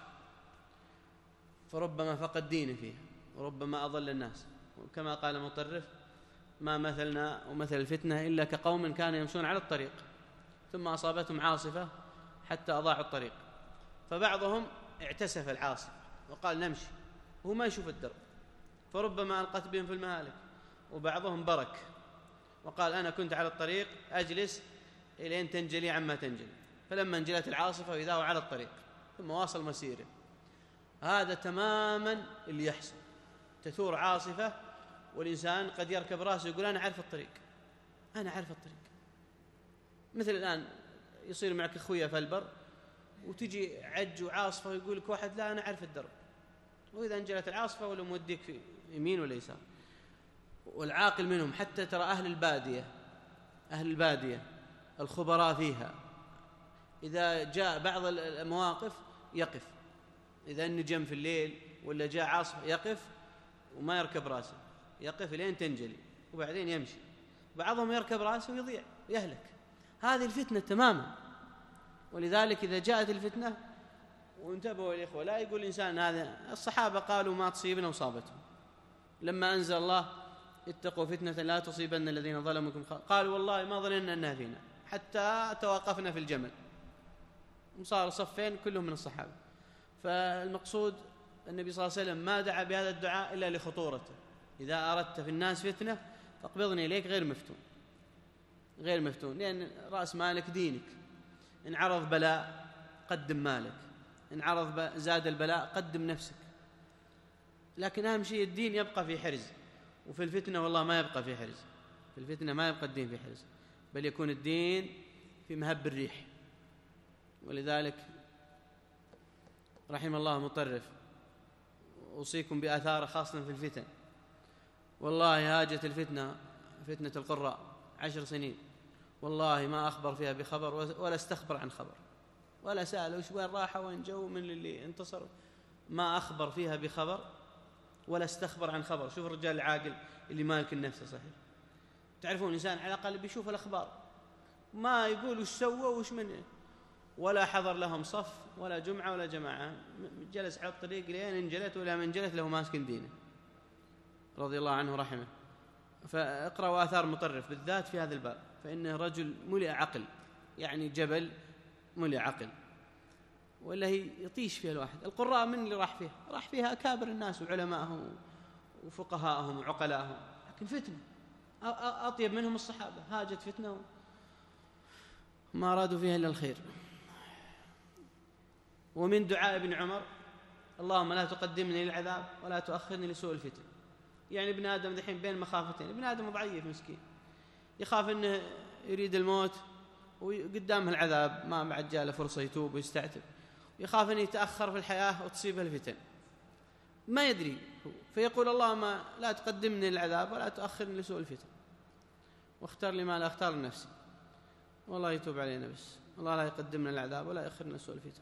فربما فقد دينه فيها وربما أضل الناس. وكما قال مطرف: ما مثلنا ومثل الفتنة إلا كقوم كانوا يمشون على الطريق ثم أصابتهم عاصفة حتى أضاعوا الطريق، فبعضهم اعتسف العاصفة وقال نمشي وهو ما يشوف الدرب، فربما ألقت بهم في المهالك. وبعضهم برك وقال أنا كنت على الطريق أجلس إلى أن تنجلي عما تنجلي، فلما انجلت العاصفة وإذا هو على الطريق ثم واصل مسيره. هذا تماما اللي يحصل، تثور عاصفة والإنسان قد يركب راسه يقول أنا عارف الطريق، أنا عارف الطريق. مثل الآن يصير معك أخويا في البر وتجي عج وعاصفة ويقول لك واحد لا أنا عارف الدرب، وإذا انجلت العاصفة ولا موديك في يمين ولا يسار. والعاقل منهم حتى ترى أهل البادية أهل البادية الخبراء فيها، إذا جاء بعض المواقف يقف، إذا النجم في الليل ولا جاء عاصفة يقف وما يركب راسه، يقف لين تنجلي وبعدين يمشي. بعضهم يركب راسه ويضيع يهلك. هذه الفتنة تماما. ولذلك إذا جاءت الفتنة، وانتبهوا يا إخوة، لا يقول الإنسان هذا الصحابة قالوا ما تصيبنا وصابتهم لما أنزل الله اتقوا فتنة لا تصيبن الذين ظلموا منكم، قالوا والله ما ظننا أنها فينا حتى توقفنا في الجمل، وصار صفين كلهم من الصحابة. فالمقصود النبي صلى الله عليه وسلم ما دعا بهذا الدعاء إلا لخطورته: إذا أردت في الناس فتنة فاقبضني إليك غير مفتون. غير مفتون لأن رأس مالك دينك، إن عرض بلاء قدم مالك، إن عرض زاد البلاء قدم نفسك. لكن أهم شيء الدين يبقى في حرز، وفي الفتنة والله ما يبقى في حرز. في الفتنة ما يبقى الدين في حرز، بل يكون الدين في مهب الريح. ولذلك رحم الله مطرف: أوصيكم بآثار خاصة في الفتن. والله هاجت الفتنة فتنة القراء عشر سنين، والله ما أخبر فيها بخبر ولا استخبر عن خبر، ولا سأل وش وين راحوا وين جو من اللي انتصر، ما أخبر فيها بخبر ولا استخبر عن خبر. شوف الرجال العاقل اللي مالك النفس صحيح، تعرفون إنسان على الأقل بيشوف الأخبار، ما يقول وش سوى وش من، ولا حضر لهم صف ولا جمعة ولا جماعة، جلس على الطريق لين انجلت ولا من جلت له ماسك دينه رضي الله عنه رحمه. فاقرأوا آثار مطرف بالذات في هذا الباب، فإنه رجل ملئ عقل، يعني جبل ملئ عقل، ولا هي يطيش فيها الواحد. القراء من اللي راح فيها؟ راح فيها أكابر الناس وعلمائهم وفقهاءهم وعقلاءهم، لكن فتنة أطيب منهم الصحابة، هاجت فتنة ما أرادوا فيها إلا الخير. ومن دعاء ابن عمر: اللهم لا تقدمني للعذاب ولا تؤخرني لسوء الفتن. يعني ابن آدم دحين بين مخافتين، ابن آدم ضعيف مسكين، يخاف أنه يريد الموت وقدامه العذاب ما بعد جاء له فرصة يتوب ويستعتب، يخاف أن يتأخر في الحياة وتصيبه الفتن، ما يدري، فيقول اللهم لا تقدمني للعذاب ولا تؤخرني لسوء الفتن، واختار لي ما لا اختار لنفسي، والله يتوب علينا، بس الله لا يقدمنا العذاب ولا يؤخرنا لسوء الفتن.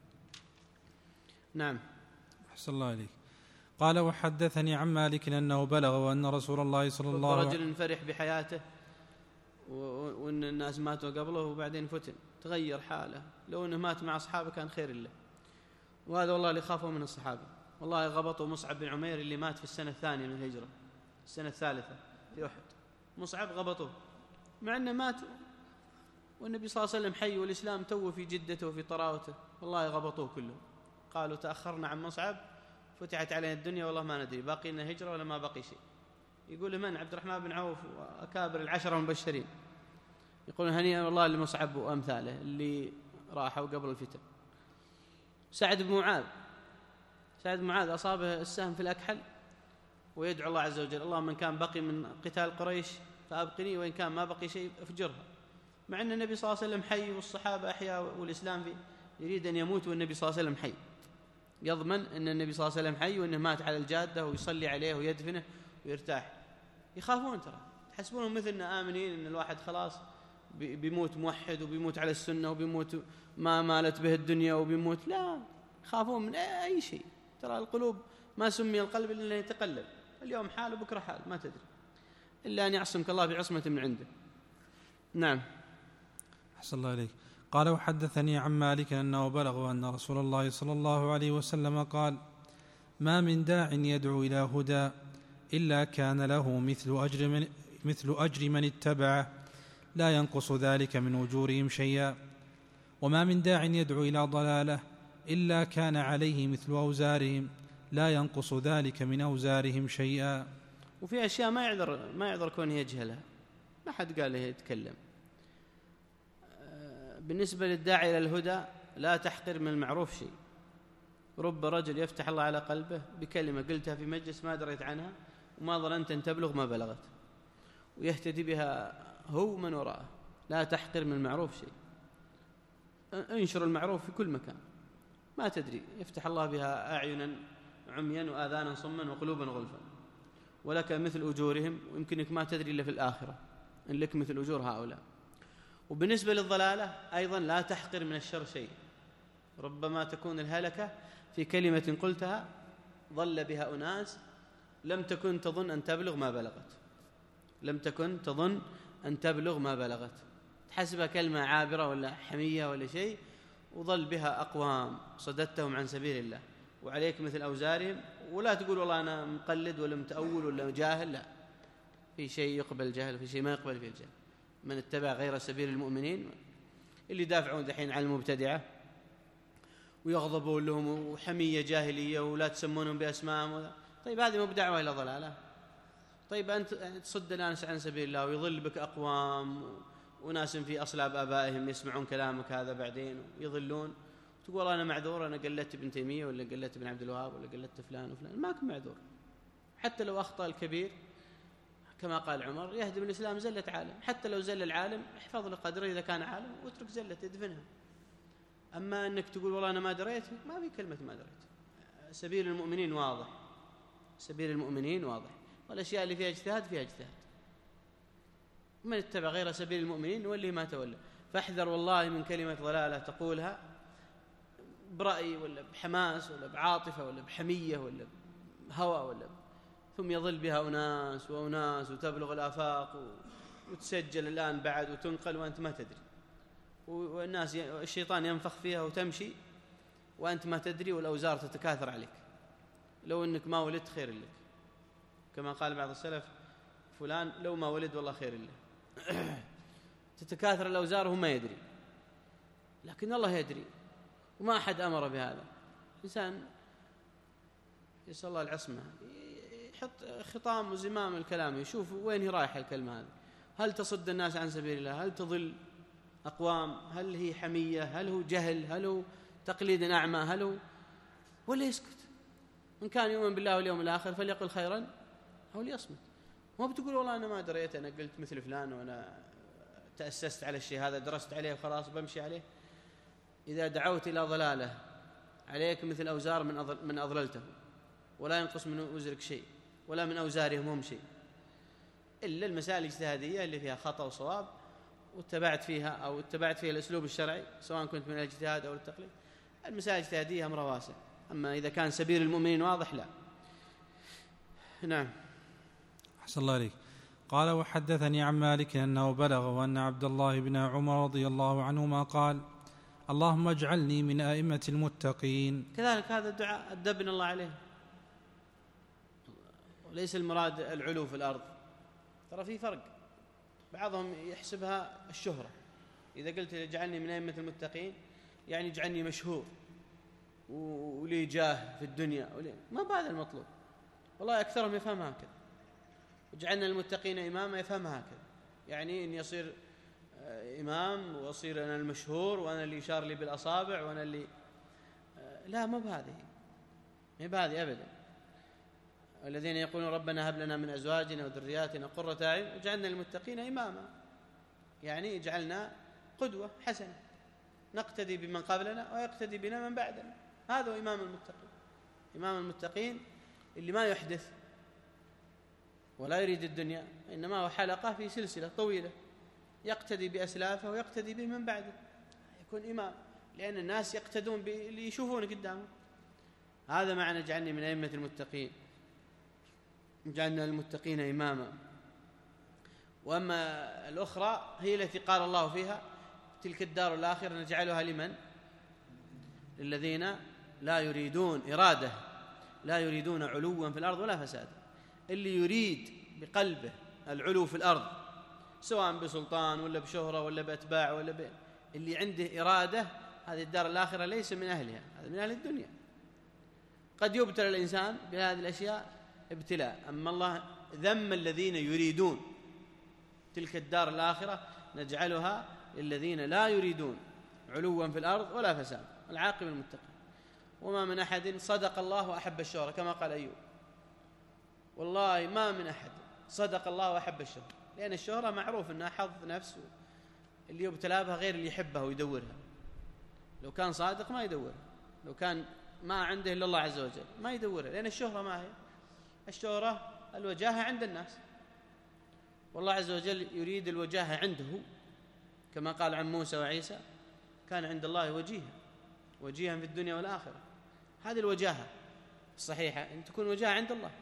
نعم. أحسن الله عليك. قال: وحدثني عن مالك أنه بلغ وأن رسول الله صلى الله عليه وسلم رجل فرح بحياته وأن الناس ماتوا قبله وبعدين فتن، تغير حاله، لو أنه مات مع أصحابه كان خير له. وهذا والله اللي خافوا من الصحابة، والله غبطوا مصعب بن عمير اللي مات في السنة الثانية من الهجرة، السنة الثالثة في أحد، مصعب غبطوه مع أنه مات والنبي صلى الله عليه وسلم حي والإسلام توه في جدته وفي طراوته، والله غبطوه كله. قالوا تأخرنا عن مصعب فتحت علينا الدنيا والله ما ندري باقي لنا هجرة ولا ما باقي شيء. يقول من؟ عبد الرحمن بن عوف وأكابر العشرة المبشرين، يقولون هنيئا والله لمصعب وأمثاله اللي راحوا قبل الفتن. سعد بن معاذ سعد بن معاذ أصابه السهم في الأكحل ويدعو الله عز وجل: اللهم من كان بقي من قتال قريش فأبقني وإن كان ما بقي شيء أفجرها، مع أن النبي صلى الله عليه وسلم حي والصحابة أحياء والإسلام فيه، يريد أن يموت والنبي صلى الله عليه وسلم حي، يضمن أن النبي صلى الله عليه وسلم حي وأنه مات على الجادة ويصلي عليه ويدفنه ويرتاح. يخافون، ترى تحسبونهم مثلنا آمنين أن الواحد خلاص بيموت موحد وبيموت على السنة وبيموت ما مالت به الدنيا وبيموت، لا، يخافون من أي شيء. ترى القلوب ما سمي القلب إلا يتقلب، اليوم حال وبكرة حال، ما تدري إلا أن يعصمك الله بعصمة من عنده. نعم. أحسن الله عليك. قال: وحدثني عن مالك أنه بلغ أن رسول الله صلى الله عليه وسلم قال: ما من داع يدعو إلى هدى إلا كان له مثل أجر من, مثل أجر من اتبعه لا ينقص ذلك من أجورهم شيئا، وما من داع يدعو إلى ضلالة إلا كان عليه مثل أوزارهم لا ينقص ذلك من أوزارهم شيئا. وفي أشياء ما يعذر ما يعذر كونه يجهلها، ما حد قال له يتكلم. بالنسبة للداعي إلى الهدى لا تحقر من المعروف شيء. رب رجل يفتح الله على قلبه بكلمة قلتها في مجلس ما دريت عنها وما ظننت أن تبلغ ما بلغت، ويهتدي بها هو من وراءه. لا تحقر من المعروف شيء، انشر المعروف في كل مكان، ما تدري يفتح الله بها أعينا عميا وآذانا صما وقلوبا غلفا، ولك مثل أجورهم، ويمكنك ما تدري إلا في الآخرة إن لك مثل أجور هؤلاء. وبالنسبة للضلالة أيضا لا تحقر من الشر شيء، ربما تكون الهلكة في كلمة قلتها ضل بها أناس لم تكن تظن أن تبلغ ما بلغت لم تكن تظن أن تبلغ ما بلغت تحسبها كلمة عابرة ولا حمية ولا شيء، وظل بها أقوام صددتهم عن سبيل الله، وعليك مثل أوزارهم. ولا تقول والله أنا مقلد ولا متأول ولا جاهل، لا، في شيء يقبل الجهل وفي شيء ما يقبل فيه الجهل. من اتبع غير سبيل المؤمنين، اللي دافعون دحين عن المبتدعة ويغضبون لهم وحمية جاهلية ولا تسمونهم بأسمائهم، طيب هذه مو بدعوة إلى ضلالة. طيب أنت تصد الناس عن سبيل الله ويضل بك أقوام وناس في أصلاب آبائهم يسمعون كلامك هذا بعدين ويضلون، تقول أنا معذور، أنا قلدت ابن تيمية ولا قلدت ابن عبد الوهاب ولا قلدت فلان وفلان، ما كنت معذور. حتى لو أخطأ الكبير كما قال عمر يهدم الإسلام زلة عالم، حتى لو زل العالم احفظ له قدره إذا كان عالم واترك زلة ادفنها. أما أنك تقول والله أنا ما دريت، ما في كلمة ما دريت. سبيل المؤمنين واضح، سبيل المؤمنين واضح، والأشياء اللي فيها اجتهاد فيها اجتهاد. من اتبع غير سبيل المؤمنين نوليه ما تولى. فاحذر والله من كلمة ضلالة تقولها برأي ولا بحماس ولا بعاطفة ولا بحمية ولا بهوى ولا ب... ثم يظل بها أناس وأناس وتبلغ الآفاق و... وتسجل الآن بعد وتنقل وأنت ما تدري، والناس ي... الشيطان ينفخ فيها وتمشي وأنت ما تدري، والأوزار تتكاثر عليك. لو أنك ما ولدت خير لك، كما قال بعض السلف فلان لو ما ولد والله خير له. تتكاثر الأوزار وهو ما يدري، لكن الله يدري وما أحد أمر بهذا. إنسان يسأل الله العصمة يحط خطام وزمام الكلام، يشوف وين هي رايحة الكلمة هذه، هل تصد الناس عن سبيل الله، هل تضل أقوام، هل هي حمية، هل هو جهل، هل هو تقليد أعمى، هل هو، ولا يسكت. إن كان يؤمن بالله واليوم الآخر فليقل خيرا أو ليصمت. ما بتقول والله أنا ما دريت، أنا قلت مثل فلان وأنا تأسست على الشيء هذا، درست عليه وخلاص بمشي عليه. إذا دعوت إلى ضلاله عليك مثل أوزار من أضل من أضللته، ولا ينقص من وزرك شيء ولا من أوزارهم هم شيء، إلا المسائل الاجتهادية اللي فيها خطأ وصواب واتبعت فيها أو اتبعت فيها الأسلوب الشرعي، سواء كنت من الاجتهاد أو التقليد. المسائل الاجتهادية أمر واسع، أما إذا كان سبيل المؤمنين واضح لا. نعم. أحسن الله عليك. قال: وحدثني عن مالك أنه بلغه أن عبد الله بن عمر رضي الله عنهما قال: اللهم اجعلني من أئمة المتقين. كذلك هذا الدعاء أدبنا الله عليه، وليس المراد العلو في الأرض، ترى في فرق. بعضهم يحسبها الشهرة، إذا قلت اجعلني من أئمة المتقين يعني اجعلني مشهور ولي جاه في الدنيا، ما بهذا المطلوب. والله أكثرهم يفهمها هكذا، اجعلنا المتقين إماما يفهمها هكذا، يعني إن يصير إمام وأصير أنا المشهور وأنا اللي يشار لي بالأصابع وأنا اللي، لا، ما بهذه، ما بهذه أبدا. الذين يقولون ربنا هب لنا من أزواجنا وذرياتنا قرة أعين واجعلنا للمتقين إماما، يعني اجعلنا قدوة حسنة نقتدي بمن قبلنا ويقتدي بنا من بعدنا. هذا هو إمام المتقين. إمام المتقين اللي ما يحدث ولا يريد الدنيا، إنما هو حلقة في سلسلة طويلة يقتدي بأسلافه ويقتدي به من بعده، يكون إمام، لأن الناس يقتدون باللي يشوفون قدامه. هذا معنى اجعلني من أئمة المتقين، جعلنا المتقين إماما. وأما الأخرى هي التي قال الله فيها تلك الدار الآخرة نجعلها لمن؟ للذين لا يريدون إرادة، لا يريدون علوا في الأرض ولا فسادا. اللي يريد بقلبه العلو في الأرض سواء بسلطان ولا بشهرة ولا بأتباع ولا ب... اللي عنده إرادة، هذه الدار الآخرة ليس من أهلها، هذا من أهل الدنيا. قد يبتلى الإنسان بهذه الأشياء ابتلاء، أما الله ذم الذين يريدون تلك الدار الآخرة نجعلها للذين لا يريدون علوا في الأرض ولا فساد، العاقبة المتقين. وما من أحد صدق الله وأحب الشهرة، كما قال أيوب، والله ما من أحد صدق الله وأحب الشهرة، لأن الشهرة معروف أنها حظ نفس، اللي يبتلى بها غير اللي يحبها ويدورها. لو كان صادق ما يدورها، لو كان ما عنده إلا الله عز وجل ما يدورها، لأن الشهرة ما هي؟ الشهرة الوجاهة عند الناس، والله عز وجل يريد الوجاهة عنده، كما قال عن موسى وعيسى كان عند الله وجيها، وجيها في الدنيا والآخرة. هذه الوجاهة الصحيحة أن تكون وجاهة عند الله.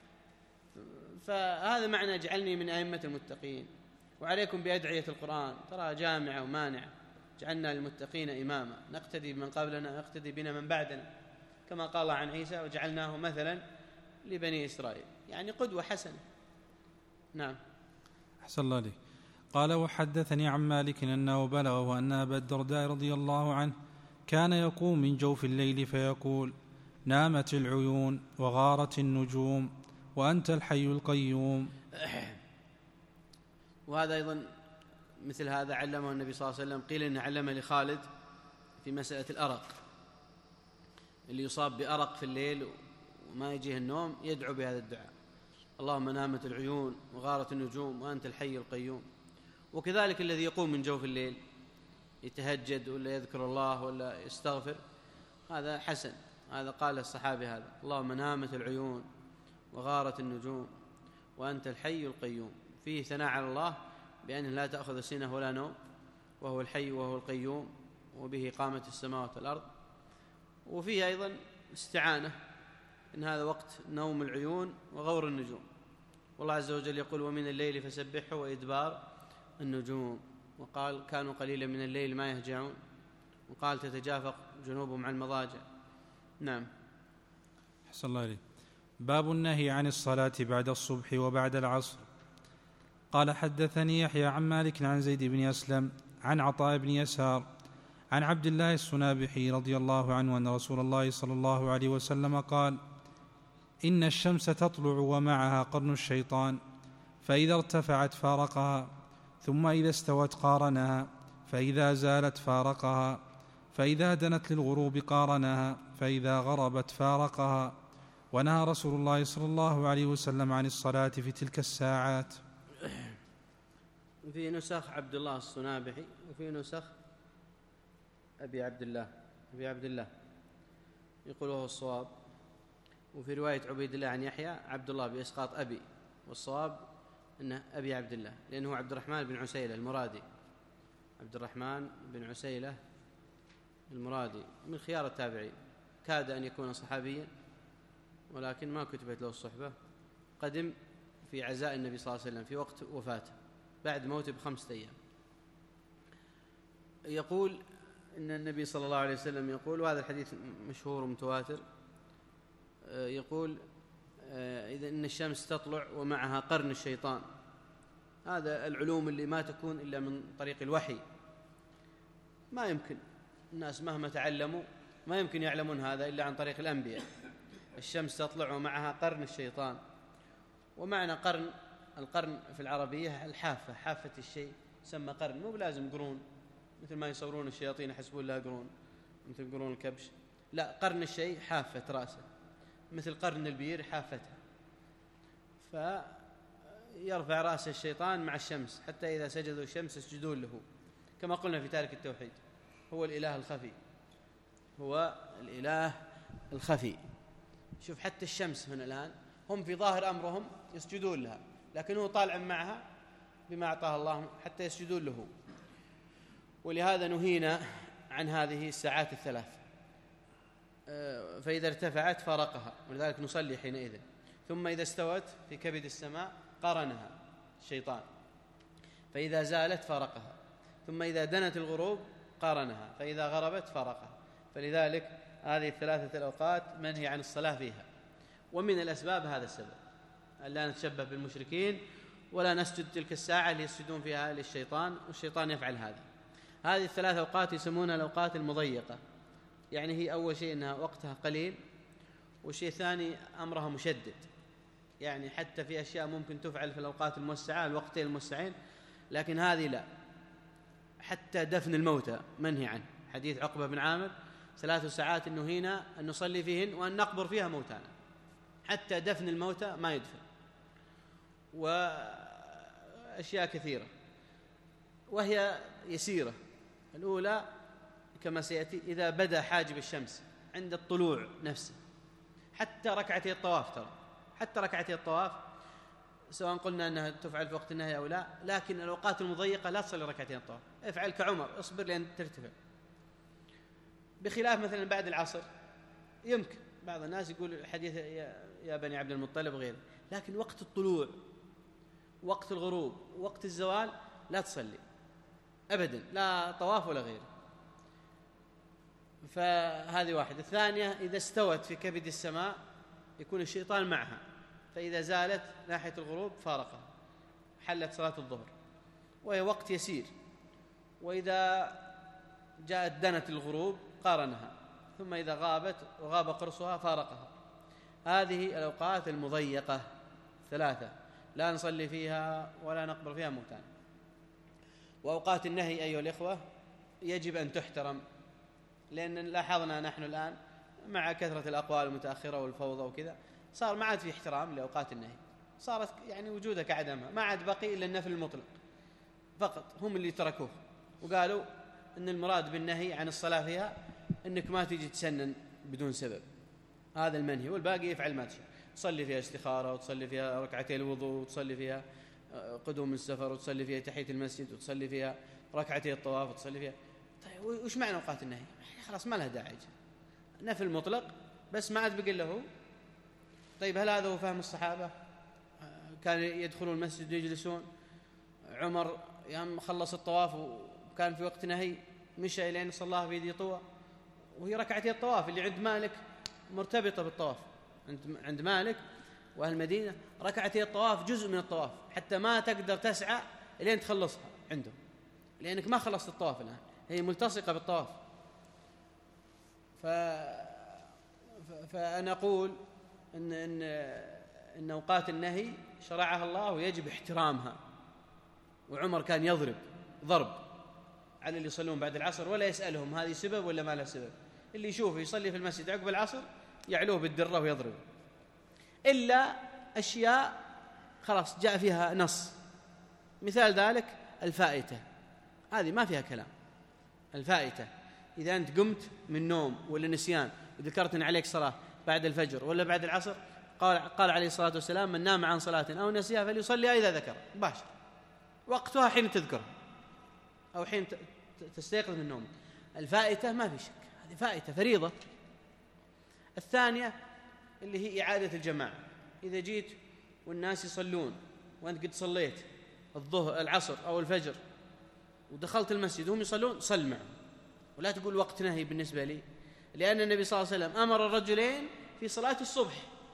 فهذا معنى اجعلني من أئمة المتقين. وعليكم بأدعية القرآن، ترى جامعة ومانعة. جعلنا للمتقين إماما نقتدي بمن قبلنا نقتدي بنا من بعدنا، كما قال عن عيسى وجعلناه مثلا لبني إسرائيل، يعني قدوة حسنة. نعم. أحسن الله عليك. قال: وحدثني عن مالك أنه بلغه أن أبا الدرداء رضي الله عنه كان يقوم من جوف الليل فيقول: نامت العيون وغارت النجوم وأنت الحي القيوم. وهذا أيضا مثل هذا علمه النبي صلى الله عليه وسلم. قيل إنه علمه لخالد في مسألة الأرق، اللي يصاب بأرق في الليل وما يجيه النوم يدعو بهذا الدعاء: اللهم نامت العيون وغارت النجوم وأنت الحي القيوم. وكذلك الذي يقوم من جوف الليل يتهجد ولا يذكر الله ولا يستغفر، هذا حسن. هذا قال الصحابي هذا: اللهم نامت العيون وغارت النجوم وأنت الحي القيوم، فيه ثناء على الله بأنه لا تأخذ سنة ولا نوم، وهو الحي وهو القيوم، وبه قامت السماوات والأرض. وفيه أيضا استعانة إن هذا وقت نوم العيون وغور النجوم، والله عز وجل يقول ومن الليل فسبحه وإدبار النجوم، وقال كانوا قليلا من الليل ما يهجعون، وقال تتجافى جنوبهم عن المضاجع. نعم. أحسن الله إليك. باب النهي عن الصلاة بعد الصبح وبعد العصر. قال حدثني يحيى عن مالك عن زيد بن أسلم عن عطاء بن يسار عن عبد الله السنابحي رضي الله عنه أن رسول الله صلى الله عليه وسلم قال إن الشمس تطلع ومعها قرن الشيطان، فإذا ارتفعت فارقها، ثم إذا استوت قارنها، فإذا زالت فارقها، فإذا دنت للغروب قارنها، فإذا غربت فارقها. ونهى رسول الله صلى الله عليه وسلم عن الصلاة في تلك الساعات. في نسخ عبد الله السنابحي، وفي نسخ أبي عبد الله أبي عبد الله يقول وهو الصواب، وفي رواية عبيد الله عن يحيى عبد الله بإسقاط أبي، والصواب أنه أبي عبد الله، لأنه عبد الرحمن بن عسيلة المرادي، عبد الرحمن بن عسيلة المرادي من خيار التابعين، كاد أن يكون صحابيا ولكن ما كتبت له الصحبة، قدم في عزاء النبي صلى الله عليه وسلم في وقت وفاته بعد موته بخمسة أيام. يقول إن النبي صلى الله عليه وسلم يقول، وهذا الحديث مشهور ومتواتر، يقول إذا إن الشمس تطلع ومعها قرن الشيطان. هذا العلوم اللي ما تكون إلا من طريق الوحي، ما يمكن الناس مهما تعلموا ما يمكن يعلمون هذا إلا عن طريق الأنبياء. الشمس تطلع ومعها قرن الشيطان، ومعنى قرن، القرن في العربية الحافة، حافة الشيء سمى قرن، مو بلازم قرون مثل ما يصورون الشياطين يحسبون لها قرون مثل قرون الكبش، لا، قرن الشيء حافة رأسه، مثل قرن البير حافتها، فيرفع رأس الشيطان مع الشمس حتى إذا سجدوا الشمس يسجدون له، كما قلنا في تارك التوحيد هو الإله الخفي، هو الإله الخفي. شوف حتى الشمس هنا الآن هم في ظاهر أمرهم يسجدون لها، لكن هو طالع معها بما أعطاه الله حتى يسجدون له. ولهذا نهينا عن هذه الساعات الثلاث، فإذا ارتفعت فارقها، ولذلك نصلي حينئذ. ثم إذا استوت في كبد السماء قارنها الشيطان، فإذا زالت فارقها، ثم إذا دنت الغروب قارنها، فإذا غربت فارقها. فلذلك هذه الثلاثة الأوقات منهي عن الصلاة فيها، ومن الأسباب هذا السبب، أن لا نتشبه بالمشركين ولا نسجد تلك الساعة اللي يسجدون فيها للشيطان، والشيطان يفعل هذا. هذه الثلاث أوقات يسمونها الأوقات المضيقة، يعني هي أول شيء أنها وقتها قليل، والشيء الثاني أمرها مشدد، يعني حتى في أشياء ممكن تفعل في الأوقات الموسعة الوقتين الموسعين، لكن هذه لا، حتى دفن الموتى منهي عنه. حديث عقبة بن عامر ثلاث ساعات نهينا أن نصلي فيهن وأن نقبر فيها موتانا، حتى دفن الموتى ما يدفن، وأشياء كثيرة وهي يسيرة. الأولى كما سيأتي إذا بدأ حاجب الشمس عند الطلوع نفسه، حتى ركعتي الطواف، ترى حتى ركعتي الطواف سواء قلنا أنها تفعل في وقت النهي أو لا، لكن الأوقات المضيقة لا تصلي ركعتين الطواف، افعل كعمر، اصبر لأن ترتفع. بخلاف مثلا بعد العصر يمكن بعض الناس يقول حديث يا بني عبد المطلب غيره، لكن وقت الطلوع، وقت الغروب، وقت الزوال لا تصلي أبدا، لا طواف ولا غيره. فهذه واحدة. الثانية إذا استوت في كبد السماء يكون الشيطان معها، فإذا زالت ناحية الغروب فارقها، حلت صلاة الظهر، وهي وقت يسير. وإذا جاءت دنت الغروب قارنها، ثم إذا غابت وغاب قرصها فارقها. هذه الأوقات المضيقة ثلاثة لا نصلي فيها ولا نقبر فيها موتان. وأوقات النهي أيها الإخوة يجب أن تحترم، لأن لاحظنا نحن الآن مع كثرة الأقوال المتأخرة والفوضى وكذا صار ما عاد في احترام لأوقات النهي، صارت يعني وجودها كعدمها، ما عاد بقي إلا النفل المطلق فقط، هم اللي تركوه وقالوا أن المراد بالنهي عن الصلاة فيها أنك ما تيجي تسنن بدون سبب، هذا المنهي، والباقي يفعل ما تشاء، تصلي فيها استخارة، وتصلي فيها ركعتي الوضوء، وتصلي فيها قدوم السفر، وتصلي فيها تحية المسجد، وتصلي فيها ركعتي الطواف، وتصلي فيها. طيب وش معنى أوقات النهي؟ خلاص ما لها داعي. نفل مطلق بس ما عاد بقي له. طيب هل هذا هو فهم الصحابة؟ كان يدخلون المسجد ويجلسون. عمر يوم خلص الطواف وكان في وقت نهي مشى إلى أن صلاها في ذي طوى، وهي ركعتي الطواف اللي عند مالك مرتبطة بالطواف. عند عند مالك وأهل المدينة ركعتي الطواف جزء من الطواف، حتى ما تقدر تسعى لين تخلصها عندهم، لأنك ما خلصت الطواف الآن، هي ملتصقة بالطواف. ف... فأنا أقول إن إن إن أوقات النهي شرعها الله ويجب احترامها. وعمر كان يضرب ضرب على اللي يصلون بعد العصر ولا يسألهم هذه سبب ولا ما لها سبب. اللي يشوفه يصلي في المسجد عقب العصر يعلوه بالدرة ويضربه، إلا أشياء خلاص جاء فيها نص. مثال ذلك الفائتة، هذه ما فيها كلام. الفائتة إذا أنت قمت من نوم ولا نسيان وذكرت أن عليك صلاة بعد الفجر ولا بعد العصر، قال, قال عليه الصلاة والسلام: من نام عن صلاة أو نسيها فليصلي إذا ذكر، مباشر وقتها حين تذكر أو حين تستيقظ من النوم. الفائتة ما في شك، هذه فائتة فريضة. الثانية اللي هي إعادة الجماعة، إذا جيت والناس يصلون وأنت قد صليت الظهر العصر أو الفجر ودخلت المسجد وهم يصلون، صل معهم ولا تقول وقت نهي بالنسبة لي، لأن النبي صلى الله عليه وسلم أمر الرجلين في صلاة الصبح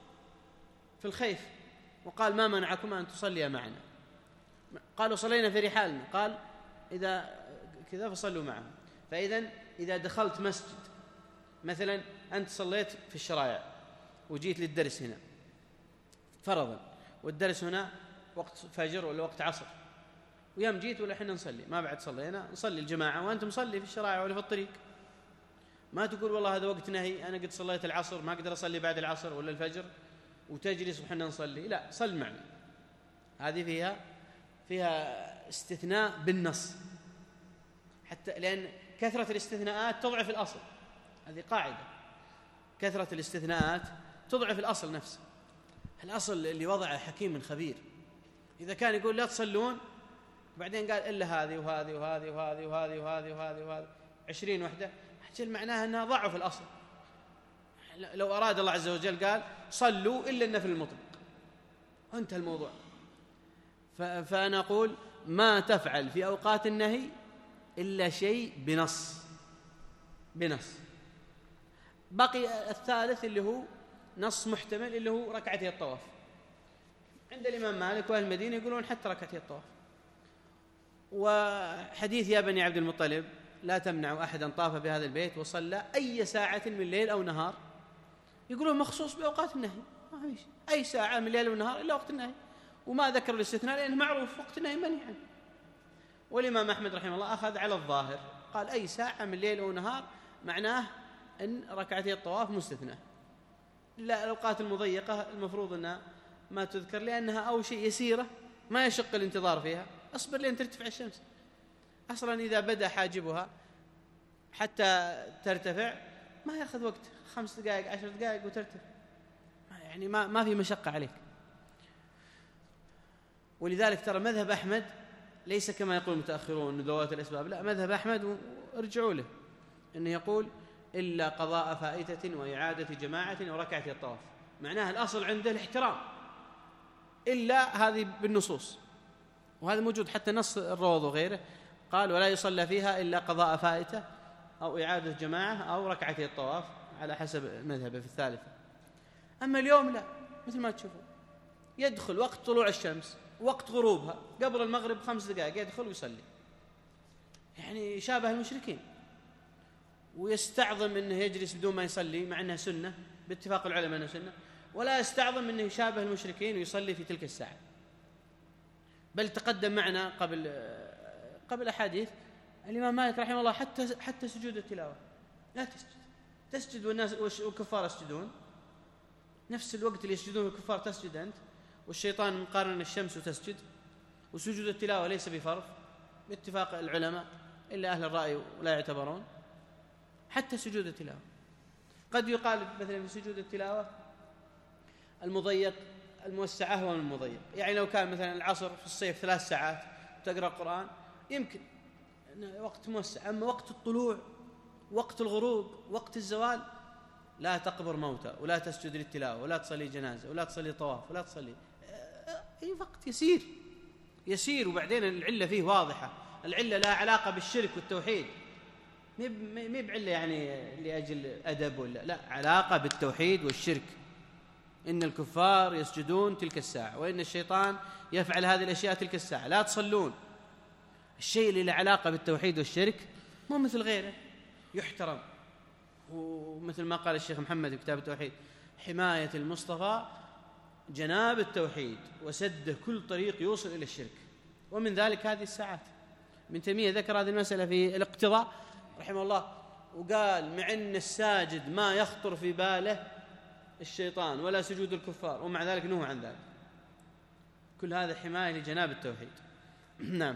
في الخيف وقال: ما منعكما أن تصليا معنا؟ قالوا: صلينا في رحالنا. قال: إذا كذا فصلوا معهم. فإذا إذا دخلت مسجد مثلا أنت صليت في الشرائع وجيت للدرس هنا فرضا، والدرس هنا وقت فجر ولا وقت عصر، ويوم جيت ولا حنا نصلي ما بعد صلينا، نصلي الجماعة وأنت مصلي في الشرائع ولا في الطريق. ما تقول والله هذا وقت نهي أنا قد صليت العصر ما أقدر أصلي بعد العصر ولا الفجر وتجلس وحنا نصلي. لا، صل معنا. هذه فيها فيها استثناء بالنص، حتى لأن كثرة الاستثناءات تضعف الأصل. هذه قاعدة، كثرة الاستثناءات تضعف الأصل نفسه. الأصل اللي وضعه حكيم خبير. إذا كان يقول لا تصلون وبعدين قال إلا هذه وهذه وهذه وهذه وهذه وهذه وهذه وهذه عشرين وحدة، أجل معناها أنها ضعف الأصل. لو أراد الله عز وجل قال صلوا إلا النفل المطلق وانتهى الموضوع. فأنا أقول ما تفعل في أوقات النهي إلا شيء بنص بنص. بقي الثالث اللي هو نص محتمل، اللي هو ركعتي الطواف. عند الإمام مالك وأهل المدينة يقولون حتى ركعتي الطواف. وحديث يا بني عبد المطلب لا تمنعوا أحدا طاف بهذا البيت وصلى أي ساعة من ليل أو نهار، يقولون مخصوص بأوقات النهي، ما فيش أي ساعة من ليل ونهار إلا وقت النهي، وما ذكر الاستثناء لأنه معروف وقت النهي منهي عنه. والإمام أحمد رحمه الله أخذ على الظاهر، قال أي ساعة من ليل أو نهار معناه أن ركعتي الطواف مستثنى. لا، الأوقات المضيقة المفروض أنها ما تذكر لأنها أو شيء يسيرة ما يشق الانتظار فيها. أصبر لين ترتفع الشمس، أصلا إذا بدأ حاجبها حتى ترتفع ما يأخذ وقت، خمس دقائق عشر دقائق وترتفع، يعني ما ما في مشقة عليك. ولذلك ترى مذهب أحمد ليس كما يقول المتأخرون أنه ذوات الأسباب، لا، مذهب أحمد ارجعوا له أنه يقول إلا قضاء فائتة وإعادة جماعة وركعة الطواف. معناها الأصل عنده الاحترام، إلا هذه بالنصوص، وهذا موجود حتى نص الروض وغيره، قال ولا يصلى فيها إلا قضاء فائتة أو إعادة جماعة أو ركعة الطواف على حسب مذهبه في الثالثة. أما اليوم لا، مثل ما تشوفوا يدخل وقت طلوع الشمس وقت غروبها قبل المغرب خمس دقائق يدخل ويصلي، يعني شابه المشركين، ويستعظم أنه يجلس بدون ما يصلي مع أنها سنة باتفاق العلماء أنها سنة، ولا يستعظم أنه يشابه المشركين ويصلي في تلك الساعة. بل تقدم معنا قبل قبل أحاديث الإمام مالك رحمه الله حتى حتى سجود التلاوة لا تسجد، تسجد والناس والكفار يسجدون، نفس الوقت اللي يسجدون الكفار تسجد أنت، والشيطان مقارن الشمس وتسجد، وسجود التلاوة ليس بفرض باتفاق العلماء إلا أهل الرأي ولا يعتبرون. حتى سجود التلاوة قد يقال مثلا في سجود التلاوة المضيق الموسع أهون من المضيق، يعني لو كان مثلا العصر في الصيف ثلاث ساعات تقرأ القرآن يمكن وقت موسع، أما وقت الطلوع وقت الغروب وقت الزوال لا تقبر موتى ولا تسجد للتلاوة ولا تصلي جنازة ولا تصلي طواف ولا تصلي أي وقت يسير يسير. وبعدين العلة فيه واضحة، العلة لا علاقة بالشرك والتوحيد، مي بعلة يعني لأجل أدب ولا لا، علاقة بالتوحيد والشرك. إن الكفار يسجدون تلك الساعة، وإن الشيطان يفعل هذه الأشياء تلك الساعة، لا تصلون. الشيء اللي له علاقة بالتوحيد والشرك مو مثل غيره، يحترم. ومثل ما قال الشيخ محمد في كتاب التوحيد: حماية المصطفى جناب التوحيد وسد كل طريق يوصل إلى الشرك، ومن ذلك هذه الساعات. ابن تيمية ذكر هذه المسألة في الاقتضاء رحمه الله، وقال: مع أن الساجد ما يخطر في باله الشيطان ولا سجود الكفار، ومع ذلك نهى عن ذلك. كل هذا حماية لجناب التوحيد. نعم.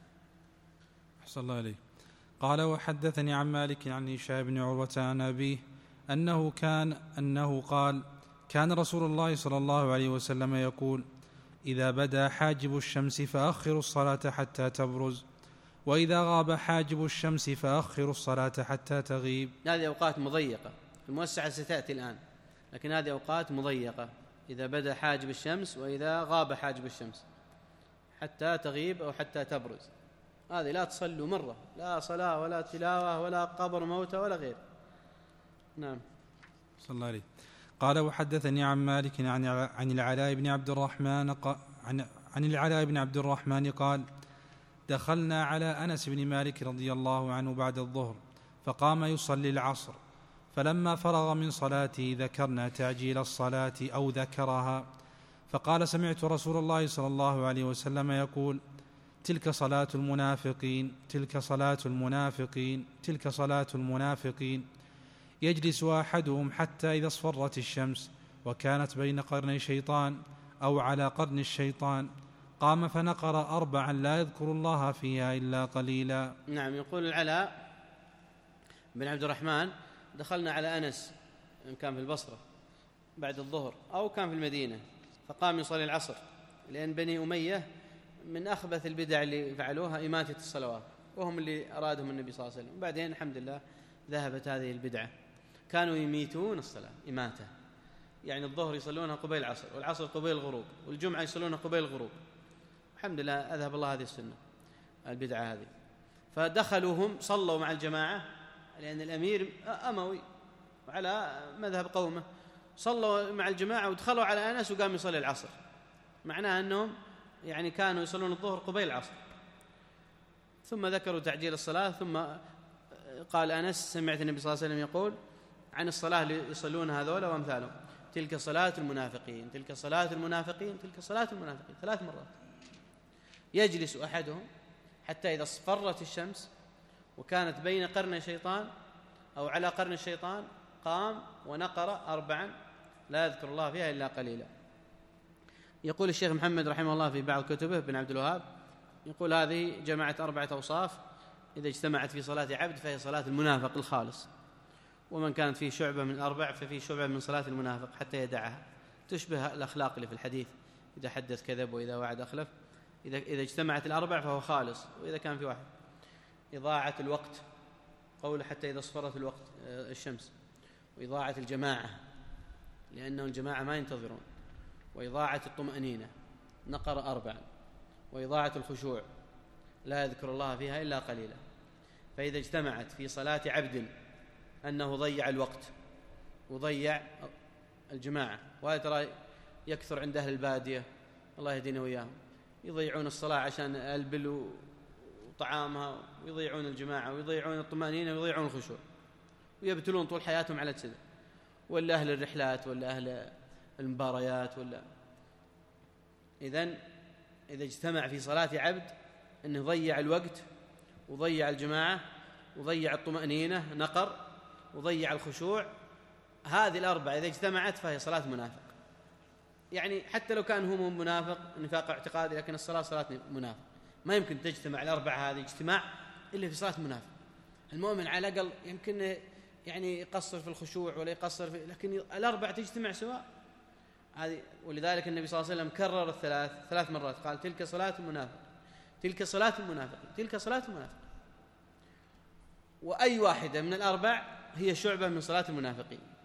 أحسن الله عليه. قال: وحدثني عن مالك عن هشام بن عروة عن أبيه أنه كان أنه قال: كان رسول الله صلى الله عليه وسلم يقول: إذا بدا حاجب الشمس فأخروا الصلاة حتى تبرز، وإذا غاب حاجب الشمس فأخروا الصلاة حتى تغيب. هذه أوقات مضيقة، الموسعة ستأتي الآن، لكن هذه أوقات مضيقة: إذا بدا حاجب الشمس وإذا غاب حاجب الشمس حتى تغيب أو حتى تبرز. هذه لا تصلوا مرة، لا صلاة ولا تلاوة ولا قبر موتى ولا غير. نعم. صلى الله عليه. قال: وحدثني عن مالك عن عن العلاء بن عبد الرحمن عن عن العلاء بن عبد الرحمن قال: دخلنا على أنس بن مالك رضي الله عنه بعد الظهر، فقام يصلي العصر، فلما فرغ من صلاته ذكرنا تعجيل الصلاة أو ذكرها، فقال: سمعت رسول الله صلى الله عليه وسلم يقول: تلك صلاة المنافقين، تلك صلاة المنافقين، تلك صلاة المنافقين. يجلس أحدهم حتى إذا اصفرت الشمس وكانت بين قرني شيطان أو على قرن الشيطان قام فنقر أربعا لا يذكر الله فيها إلا قليلا. نعم. يقول العلاء بن عبد الرحمن: دخلنا على أنس، إن كان في البصرة بعد الظهر أو كان في المدينة، فقام يصلي العصر، لأن بني أمية من أخبث البدع اللي فعلوها إماتة الصلوات، وهم اللي أرادهم النبي صلى الله عليه وسلم. بعدين الحمد لله ذهبت هذه البدعة. كانوا يميتون الصلاة إماتة، يعني الظهر يصلونها قبيل العصر، والعصر قبيل الغروب، والجمعة يصلونها قبيل الغروب. الحمد لله أذهب الله هذه السنة البدعة هذه. فدخلوا هم صلوا مع الجماعة، لأن الأمير أموي وعلى مذهب قومه، صلوا مع الجماعة ودخلوا على أنس وقام يصلي العصر، معناه أنهم يعني كانوا يصلون الظهر قبيل العصر. ثم ذكروا تعجيل الصلاة، ثم قال أنس: سمعت النبي صلى الله عليه وسلم يقول عن الصلاة اللي يصلون هذول وأمثالهم: تلك صلاة المنافقين، تلك صلاة المنافقين، تلك صلاة المنافقين، ثلاث مرات. يجلس أحدهم حتى إذا اصفرت الشمس وكانت بين قرن الشيطان أو على قرن الشيطان قام ونقر أربعا لا يذكر الله فيها إلا قليلا. يقول الشيخ محمد رحمه الله في بعض كتبه بن عبد الوهاب، يقول: هذه جمعت أربعة أوصاف، إذا اجتمعت في صلاة عبد فهي صلاة المنافق الخالص، ومن كانت فيه شعبة من الأربع ففيه شعبة من صلاة المنافق حتى يدعها، تشبه الأخلاق اللي في الحديث: إذا حدث كذب وإذا وعد أخلف. إذا إذا اجتمعت الأربع فهو خالص، وإذا كان في واحد. إضاعة الوقت، قول حتى إذا اصفرت الوقت الشمس، وإضاعة الجماعة لأنه الجماعة ما ينتظرون، وإضاعة الطمأنينة نقر أربعا، وإضاعة الخشوع لا يذكر الله فيها إلا قليلا. فإذا اجتمعت في صلاة عبد أنه ضيع الوقت وضيع الجماعة، وهذا ترى يكثر عند أهل البادية، الله يهدينا وإياهم، يضيعون الصلاة عشان البل وطعامها، ويضيعون الجماعة، ويضيعون الطمأنينة، ويضيعون الخشوع، ويبتلون طول حياتهم على كذا. ولا أهل الرحلات، ولا أهل المباريات، ولا إذن إذا اجتمع في صلاة عبد أنه ضيع الوقت وضيع الجماعة وضيع الطمأنينة نقر وضيع الخشوع، هذه الأربعة إذا اجتمعت فهي صلاة منافق. يعني حتى لو كان هو منافق نفاق اعتقادي، لكن الصلاة صلاة منافق. ما يمكن تجتمع الأربعة هذه اجتماع إلا في صلاة منافق. المؤمن على الأقل يمكن يعني يقصر في الخشوع ولا يقصر في، لكن الأربعة تجتمع سواء هذه. ولذلك النبي صلى الله عليه وسلم كرر الثلاث ثلاث مرات، قال: تلك صلاة المنافق، تلك صلاة المنافق، تلك صلاة المنافق. وأي واحدة من الأربع هي شعبة من صلاة المنافقين،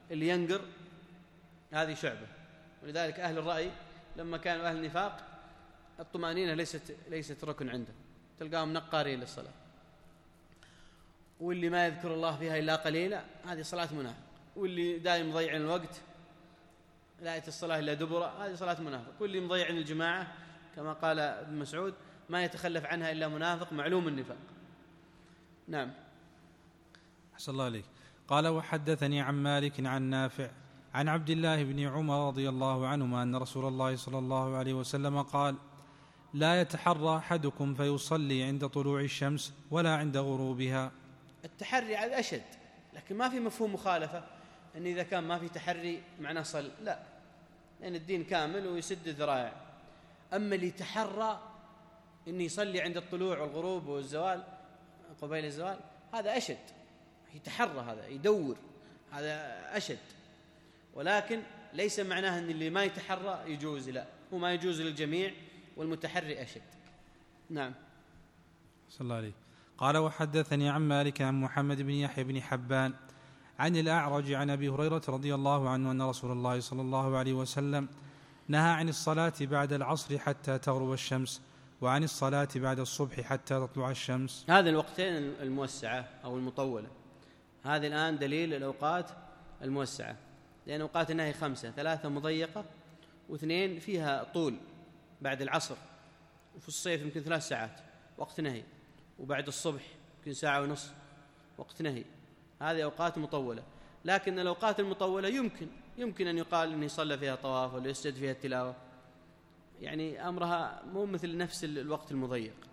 اللي ينقر هذه شعبة. ولذلك أهل الرأي لما كانوا أهل النفاق الطمأنينة ليست ليست ركن عنده، تلقاهم نقارين للصلاة. واللي ما يذكر الله فيها إلا قليلا هذه صلاة منافق. واللي دائم مضيع الوقت لا يأتي الصلاة إلا دبرة هذه صلاة منافق. واللي مضيع الجماعة كما قال ابن مسعود ما يتخلف عنها إلا منافق معلوم النفاق. نعم. أحسن الله عليك. قال وحدثني عن مالك عن نافع عن عبد الله بن عمر رضي الله عنهما أن رسول الله صلى الله عليه وسلم قال لا يتحرى أحدكم فيصلي عند طلوع الشمس ولا عند غروبها. التحري على أشد، لكن ما في مفهوم مخالفة أن إذا كان ما في تحري معناه صل، لا، لأن الدين كامل ويسد الذرائع. أما اللي يتحرى أن يصلي عند الطلوع والغروب والزوال قبيل الزوال هذا أشد، يتحرى هذا يدور، هذا أشد. ولكن ليس معناه أن اللي ما يتحرى يجوز، لا، هو ما يجوز للجميع والمتحري أشد. نعم. صلى الله عليه. قال وحدثني عن مالك عن محمد بن يحيى بن حبان عن الأعرج عن أبي هريرة رضي الله عنه أن رسول الله صلى الله عليه وسلم نهى عن الصلاة بعد العصر حتى تغرب الشمس وعن الصلاة بعد الصبح حتى تطلع الشمس. هذه الوقتين الموسعة أو المطولة، هذه الآن دليل الأوقات الموسعة، لأن أوقات النهي خمسة، ثلاثة مضيقة واثنين فيها طول بعد العصر، وفي الصيف يمكن ثلاث ساعات وقت نهي، وبعد الصبح يمكن ساعة ونصف وقت نهي. هذه أوقات مطولة. لكن الأوقات المطولة يمكن يمكن أن يقال أن يصلى فيها طواف ولا يسجد فيها التلاوة، يعني أمرها مو مثل نفس الوقت المضيق.